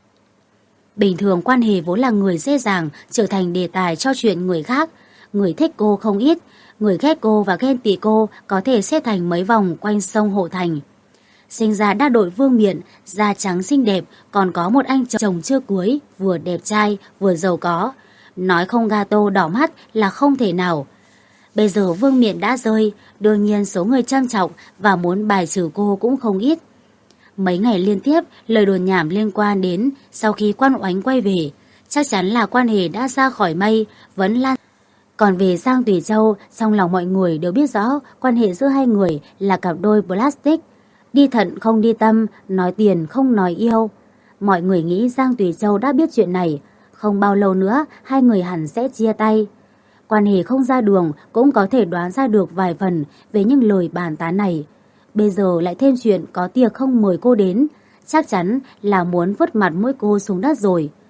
Bình thường Quan Hề vốn là người dễ dàng trở thành đề tài cho chuyện người khác. Người thích cô không ít, người ghét cô và ghen tị cô có thể xếp thành mấy vòng quanh sông Hộ Thành. Sinh ra đã đội vương miện, da trắng xinh đẹp, còn có một anh chồng chưa cưới, vừa đẹp trai, vừa giàu có. Nói không gato đỏ mắt là không thể nào. Bây giờ vương miện đã rơi, đương nhiên số người chăm trọng và muốn bài trừ cô cũng không ít. Mấy ngày liên tiếp, lời đồn nhảm liên quan đến sau khi Quan Oánh quay về, chắc chắn là Quan Hề đã ra khỏi mây, vẫn lan. Còn về Giang Tùy Châu, trong lòng mọi người đều biết rõ quan hệ giữa hai người là cặp đôi plastic. Đi thận không đi tâm, nói tiền không nói yêu. Mọi người nghĩ Giang Tùy Châu đã biết chuyện này, không bao lâu nữa hai người hẳn sẽ chia tay. Quan Hề không ra đường cũng có thể đoán ra được vài phần về những lời bàn tán này. Bây giờ lại thêm chuyện có tiệc không mời cô đến, chắc chắn là muốn vứt mặt mũi cô xuống đất rồi.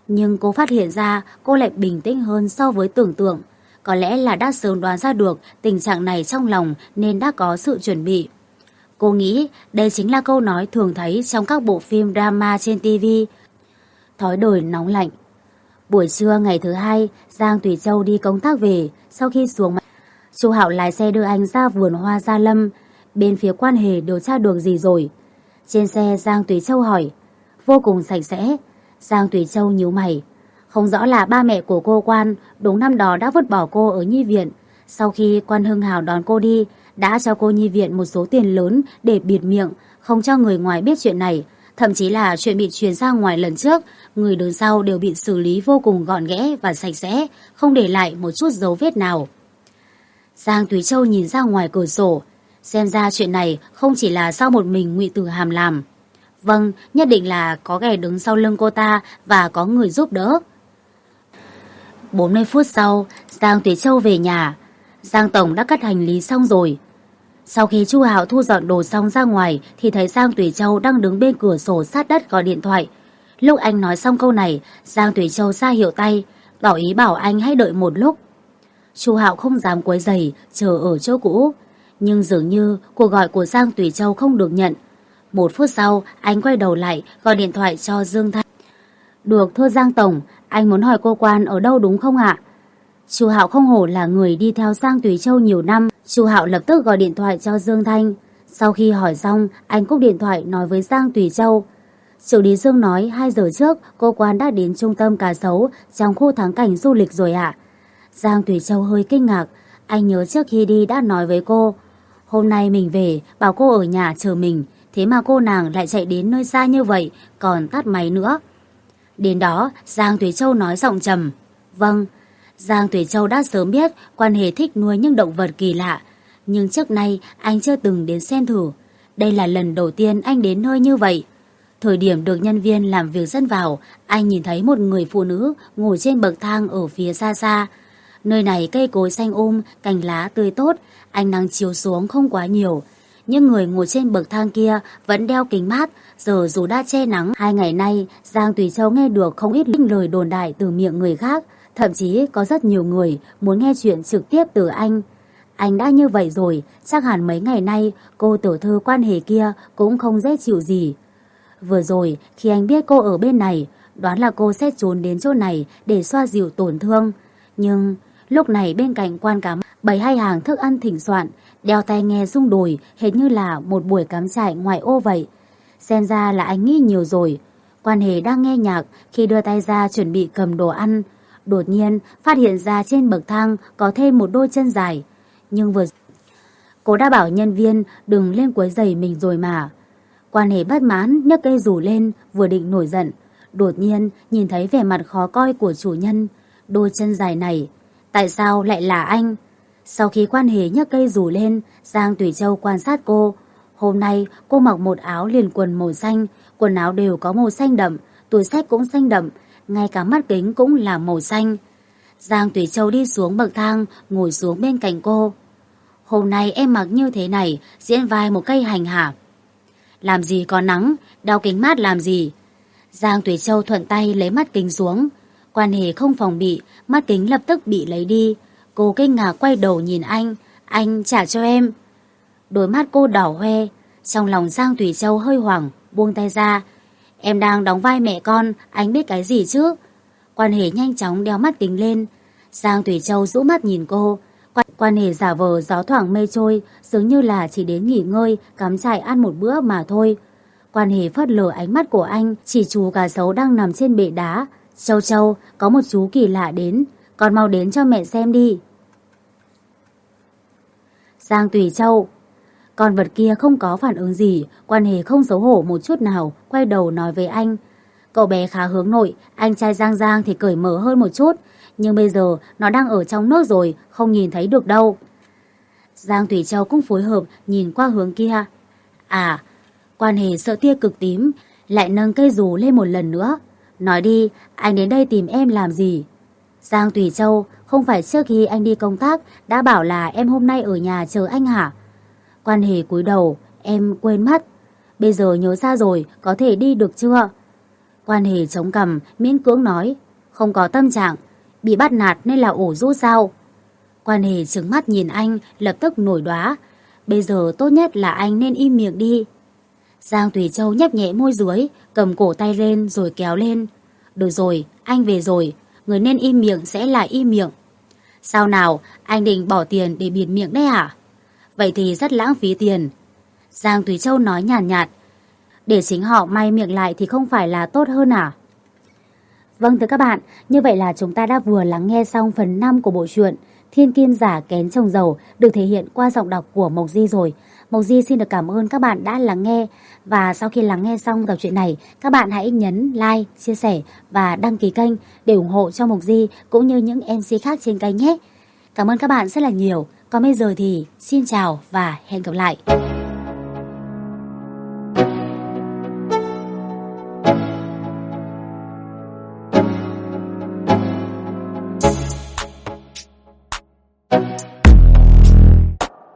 Nhưng cô phát hiện ra cô lại bình tĩnh hơn so với tưởng tượng. Có lẽ là đã sớm đoán ra được tình trạng này trong lòng nên đã có sự chuẩn bị. Cô nghĩ đây chính là câu nói thường thấy trong các bộ phim drama trên ti vi. Thói đời nóng lạnh. Buổi trưa ngày thứ hai, Giang Thủy Châu đi công tác về. Sau khi xuống, Chu Hạo lái xe đưa anh ra vườn hoa Gia Lâm. Bên phía quan hệ điều tra được gì rồi? Trên xe Giang Thủy Châu hỏi. Vô cùng sạch sẽ. Giang Thủy Châu nhíu mày. Không rõ là ba mẹ của cô Quan đúng năm đó đã vứt bỏ cô ở nhi viện. Sau khi Quan Hưng Hào đón cô đi, đã cho cô nhi viện một số tiền lớn để bịt miệng, không cho người ngoài biết chuyện này. Thậm chí là chuyện bị truyền ra ngoài lần trước, người đứng sau đều bị xử lý vô cùng gọn ghẽ và sạch sẽ, không để lại một chút dấu vết nào. Giang Thúy Châu nhìn ra ngoài cửa sổ, xem ra chuyện này không chỉ là do một mình Ngụy Tử Hàm làm. Vâng, nhất định là có kẻ đứng sau lưng cô ta và có người giúp đỡ. bốn mươi phút sau, Giang Thúy Châu về nhà. Giang Tổng đã cất hành lý xong rồi. Sau khi Chu Hạo thu dọn đồ xong ra ngoài thì thấy Giang Thủy Châu đang đứng bên cửa sổ sát đất gọi điện thoại. Lúc anh nói xong câu này, Giang Thủy Châu ra hiệu tay, tỏ ý bảo anh hãy đợi một lúc. Chu Hạo không dám quấy rầy, chờ ở chỗ cũ. Nhưng dường như cuộc gọi của Giang Thủy Châu không được nhận. Một phút sau, anh quay đầu lại gọi điện thoại cho Dương Thanh. Được, thưa Giang Tổng, anh muốn hỏi cô Quan ở đâu đúng không ạ? Chu Hạo không hổ là người đi theo Giang Thủy Châu nhiều năm. Chu Hạo lập tức gọi điện thoại cho Dương Thanh. Sau khi hỏi xong, anh cúp điện thoại nói với Giang Thủy Châu. Triệu Lý Dương nói hai giờ trước cô Quan đã đến trung tâm cá sấu trong khu thắng cảnh du lịch rồi ạ. Giang Thủy Châu hơi kinh ngạc. Anh nhớ trước khi đi đã nói với cô. Hôm nay mình về, bảo cô ở nhà chờ mình. Thế mà cô nàng lại chạy đến nơi xa như vậy, còn tắt máy nữa. Đến đó, Giang Thủy Châu nói giọng trầm. Vâng. Giang Thủy Châu đã sớm biết Quan Hề thích nuôi những động vật kỳ lạ, nhưng trước nay anh chưa từng đến xem thử. Đây là lần đầu tiên anh đến nơi như vậy. Thời điểm được nhân viên làm việc dẫn vào, anh nhìn thấy một người phụ nữ ngồi trên bậc thang ở phía xa xa. Nơi này cây cối xanh um, cành lá tươi tốt, ánh nắng chiếu xuống không quá nhiều. Nhưng người ngồi trên bậc thang kia vẫn đeo kính mát, giờ dù đã che nắng. Hai ngày nay, Giang Thủy Châu nghe được không ít lời đồn đại từ miệng người khác. Thậm chí có rất nhiều người muốn nghe chuyện trực tiếp từ anh. Anh đã như vậy rồi, chắc hẳn mấy ngày nay cô tiểu thư Quan Hề kia cũng không dễ chịu gì. Vừa rồi, khi anh biết cô ở bên này, đoán là cô sẽ trốn đến chỗ này để xoa dịu tổn thương. Nhưng lúc này bên cạnh Quan Cám bày hai hàng thức ăn thịnh soạn, đeo tai nghe rung đùi hệt như là một buổi cắm trại ngoài ô vậy. Xem ra là anh nghĩ nhiều rồi. Quan Hề đang nghe nhạc khi đưa tay ra chuẩn bị cầm đồ ăn. Đột nhiên phát hiện ra trên bậc thang có thêm một đôi chân dài. Nhưng vừa cô đã bảo nhân viên đừng lên quấy rầy mình rồi mà. Quan Hề bất mãn nhấc cây dù lên, vừa định nổi giận, đột nhiên nhìn thấy vẻ mặt khó coi của chủ nhân. Đôi chân dài này, tại sao lại là anh? Sau khi Quan Hề nhấc cây dù lên, Giang Thủy Châu quan sát cô. Hôm nay cô mặc một áo liền quần màu xanh, quần áo đều có màu xanh đậm, túi xách cũng xanh đậm, ngay cả mắt kính cũng là màu xanh. Giang Thủy Châu đi xuống bậc thang, ngồi xuống bên cạnh cô. Hôm nay em mặc như thế này, diễn vai một cây hành hả? Làm gì có nắng, đeo kính mát làm gì? Giang Thủy Châu thuận tay lấy mắt kính xuống. Quan Hề không phòng bị, mắt kính lập tức bị lấy đi. Cô kinh ngạc quay đầu nhìn anh. Anh trả cho em. Đôi mắt cô đỏ hoe. Trong lòng Giang Thủy Châu hơi hoảng, buông tay ra. Em đang đóng vai mẹ con, anh biết cái gì chứ? Quan Hề nhanh chóng đeo mắt kính lên. Giang Thủy Châu rũ mắt nhìn cô. Quan, Quan Hề giả vờ gió thoảng mây trôi, dường như là chỉ đến nghỉ ngơi, cắm trại ăn một bữa mà thôi. Quan Hề phớt lờ ánh mắt của anh, chỉ chú cá sấu đang nằm trên bệ đá. Châu Châu, có một chú kỳ lạ đến, con mau đến cho mẹ xem đi. Giang Thủy Châu. Con vật kia không có phản ứng gì, Quan Hề không xấu hổ một chút nào, quay đầu nói với anh. Cậu bé khá hướng nội, anh trai Giang Giang thì cởi mở hơn một chút, nhưng bây giờ nó đang ở trong nước rồi, không nhìn thấy được đâu. Giang Thủy Châu cũng phối hợp nhìn qua hướng kia. À, Quan Hề sợ tia cực tím, lại nâng cây dù lên một lần nữa. Nói đi, anh đến đây tìm em làm gì? Giang Thủy Châu, không phải trước khi anh đi công tác đã bảo là em hôm nay ở nhà chờ anh hả? Quan Hề cúi đầu, em quên mất. Bây giờ nhớ ra rồi, có thể đi được chưa? Quan Hề chống cằm miễn cưỡng nói, không có tâm trạng, bị bắt nạt nên là ủ rũ sao? Quan Hề trừng mắt nhìn anh, lập tức nổi đoá. Bây giờ tốt nhất là anh nên im miệng đi. Giang Tùy Châu nhếch nhẹ môi dưới, cầm cổ tay lên rồi kéo lên. Được rồi, anh về rồi, người nên im miệng sẽ lại im miệng. Sao nào, anh định bỏ tiền để bịt miệng đấy à? Vậy thì rất lãng phí tiền. Giang Tùy Châu nói nhàn nhạt, nhạt. Để chính họ may miệng lại thì không phải là tốt hơn à? Vâng thưa các bạn, như vậy là chúng ta đã vừa lắng nghe xong phần năm của bộ truyện Thiên Kim Giả Kén Chồng Giàu được thể hiện qua giọng đọc của Mộc Di rồi. Mộc Di xin được cảm ơn các bạn đã lắng nghe. Và sau khi lắng nghe xong tập truyện này, các bạn hãy nhấn like, chia sẻ và đăng ký kênh để ủng hộ cho Mộc Di cũng như những em xê khác trên kênh nhé. Cảm ơn các bạn rất là nhiều. Còn bây giờ thì xin chào và hẹn gặp lại.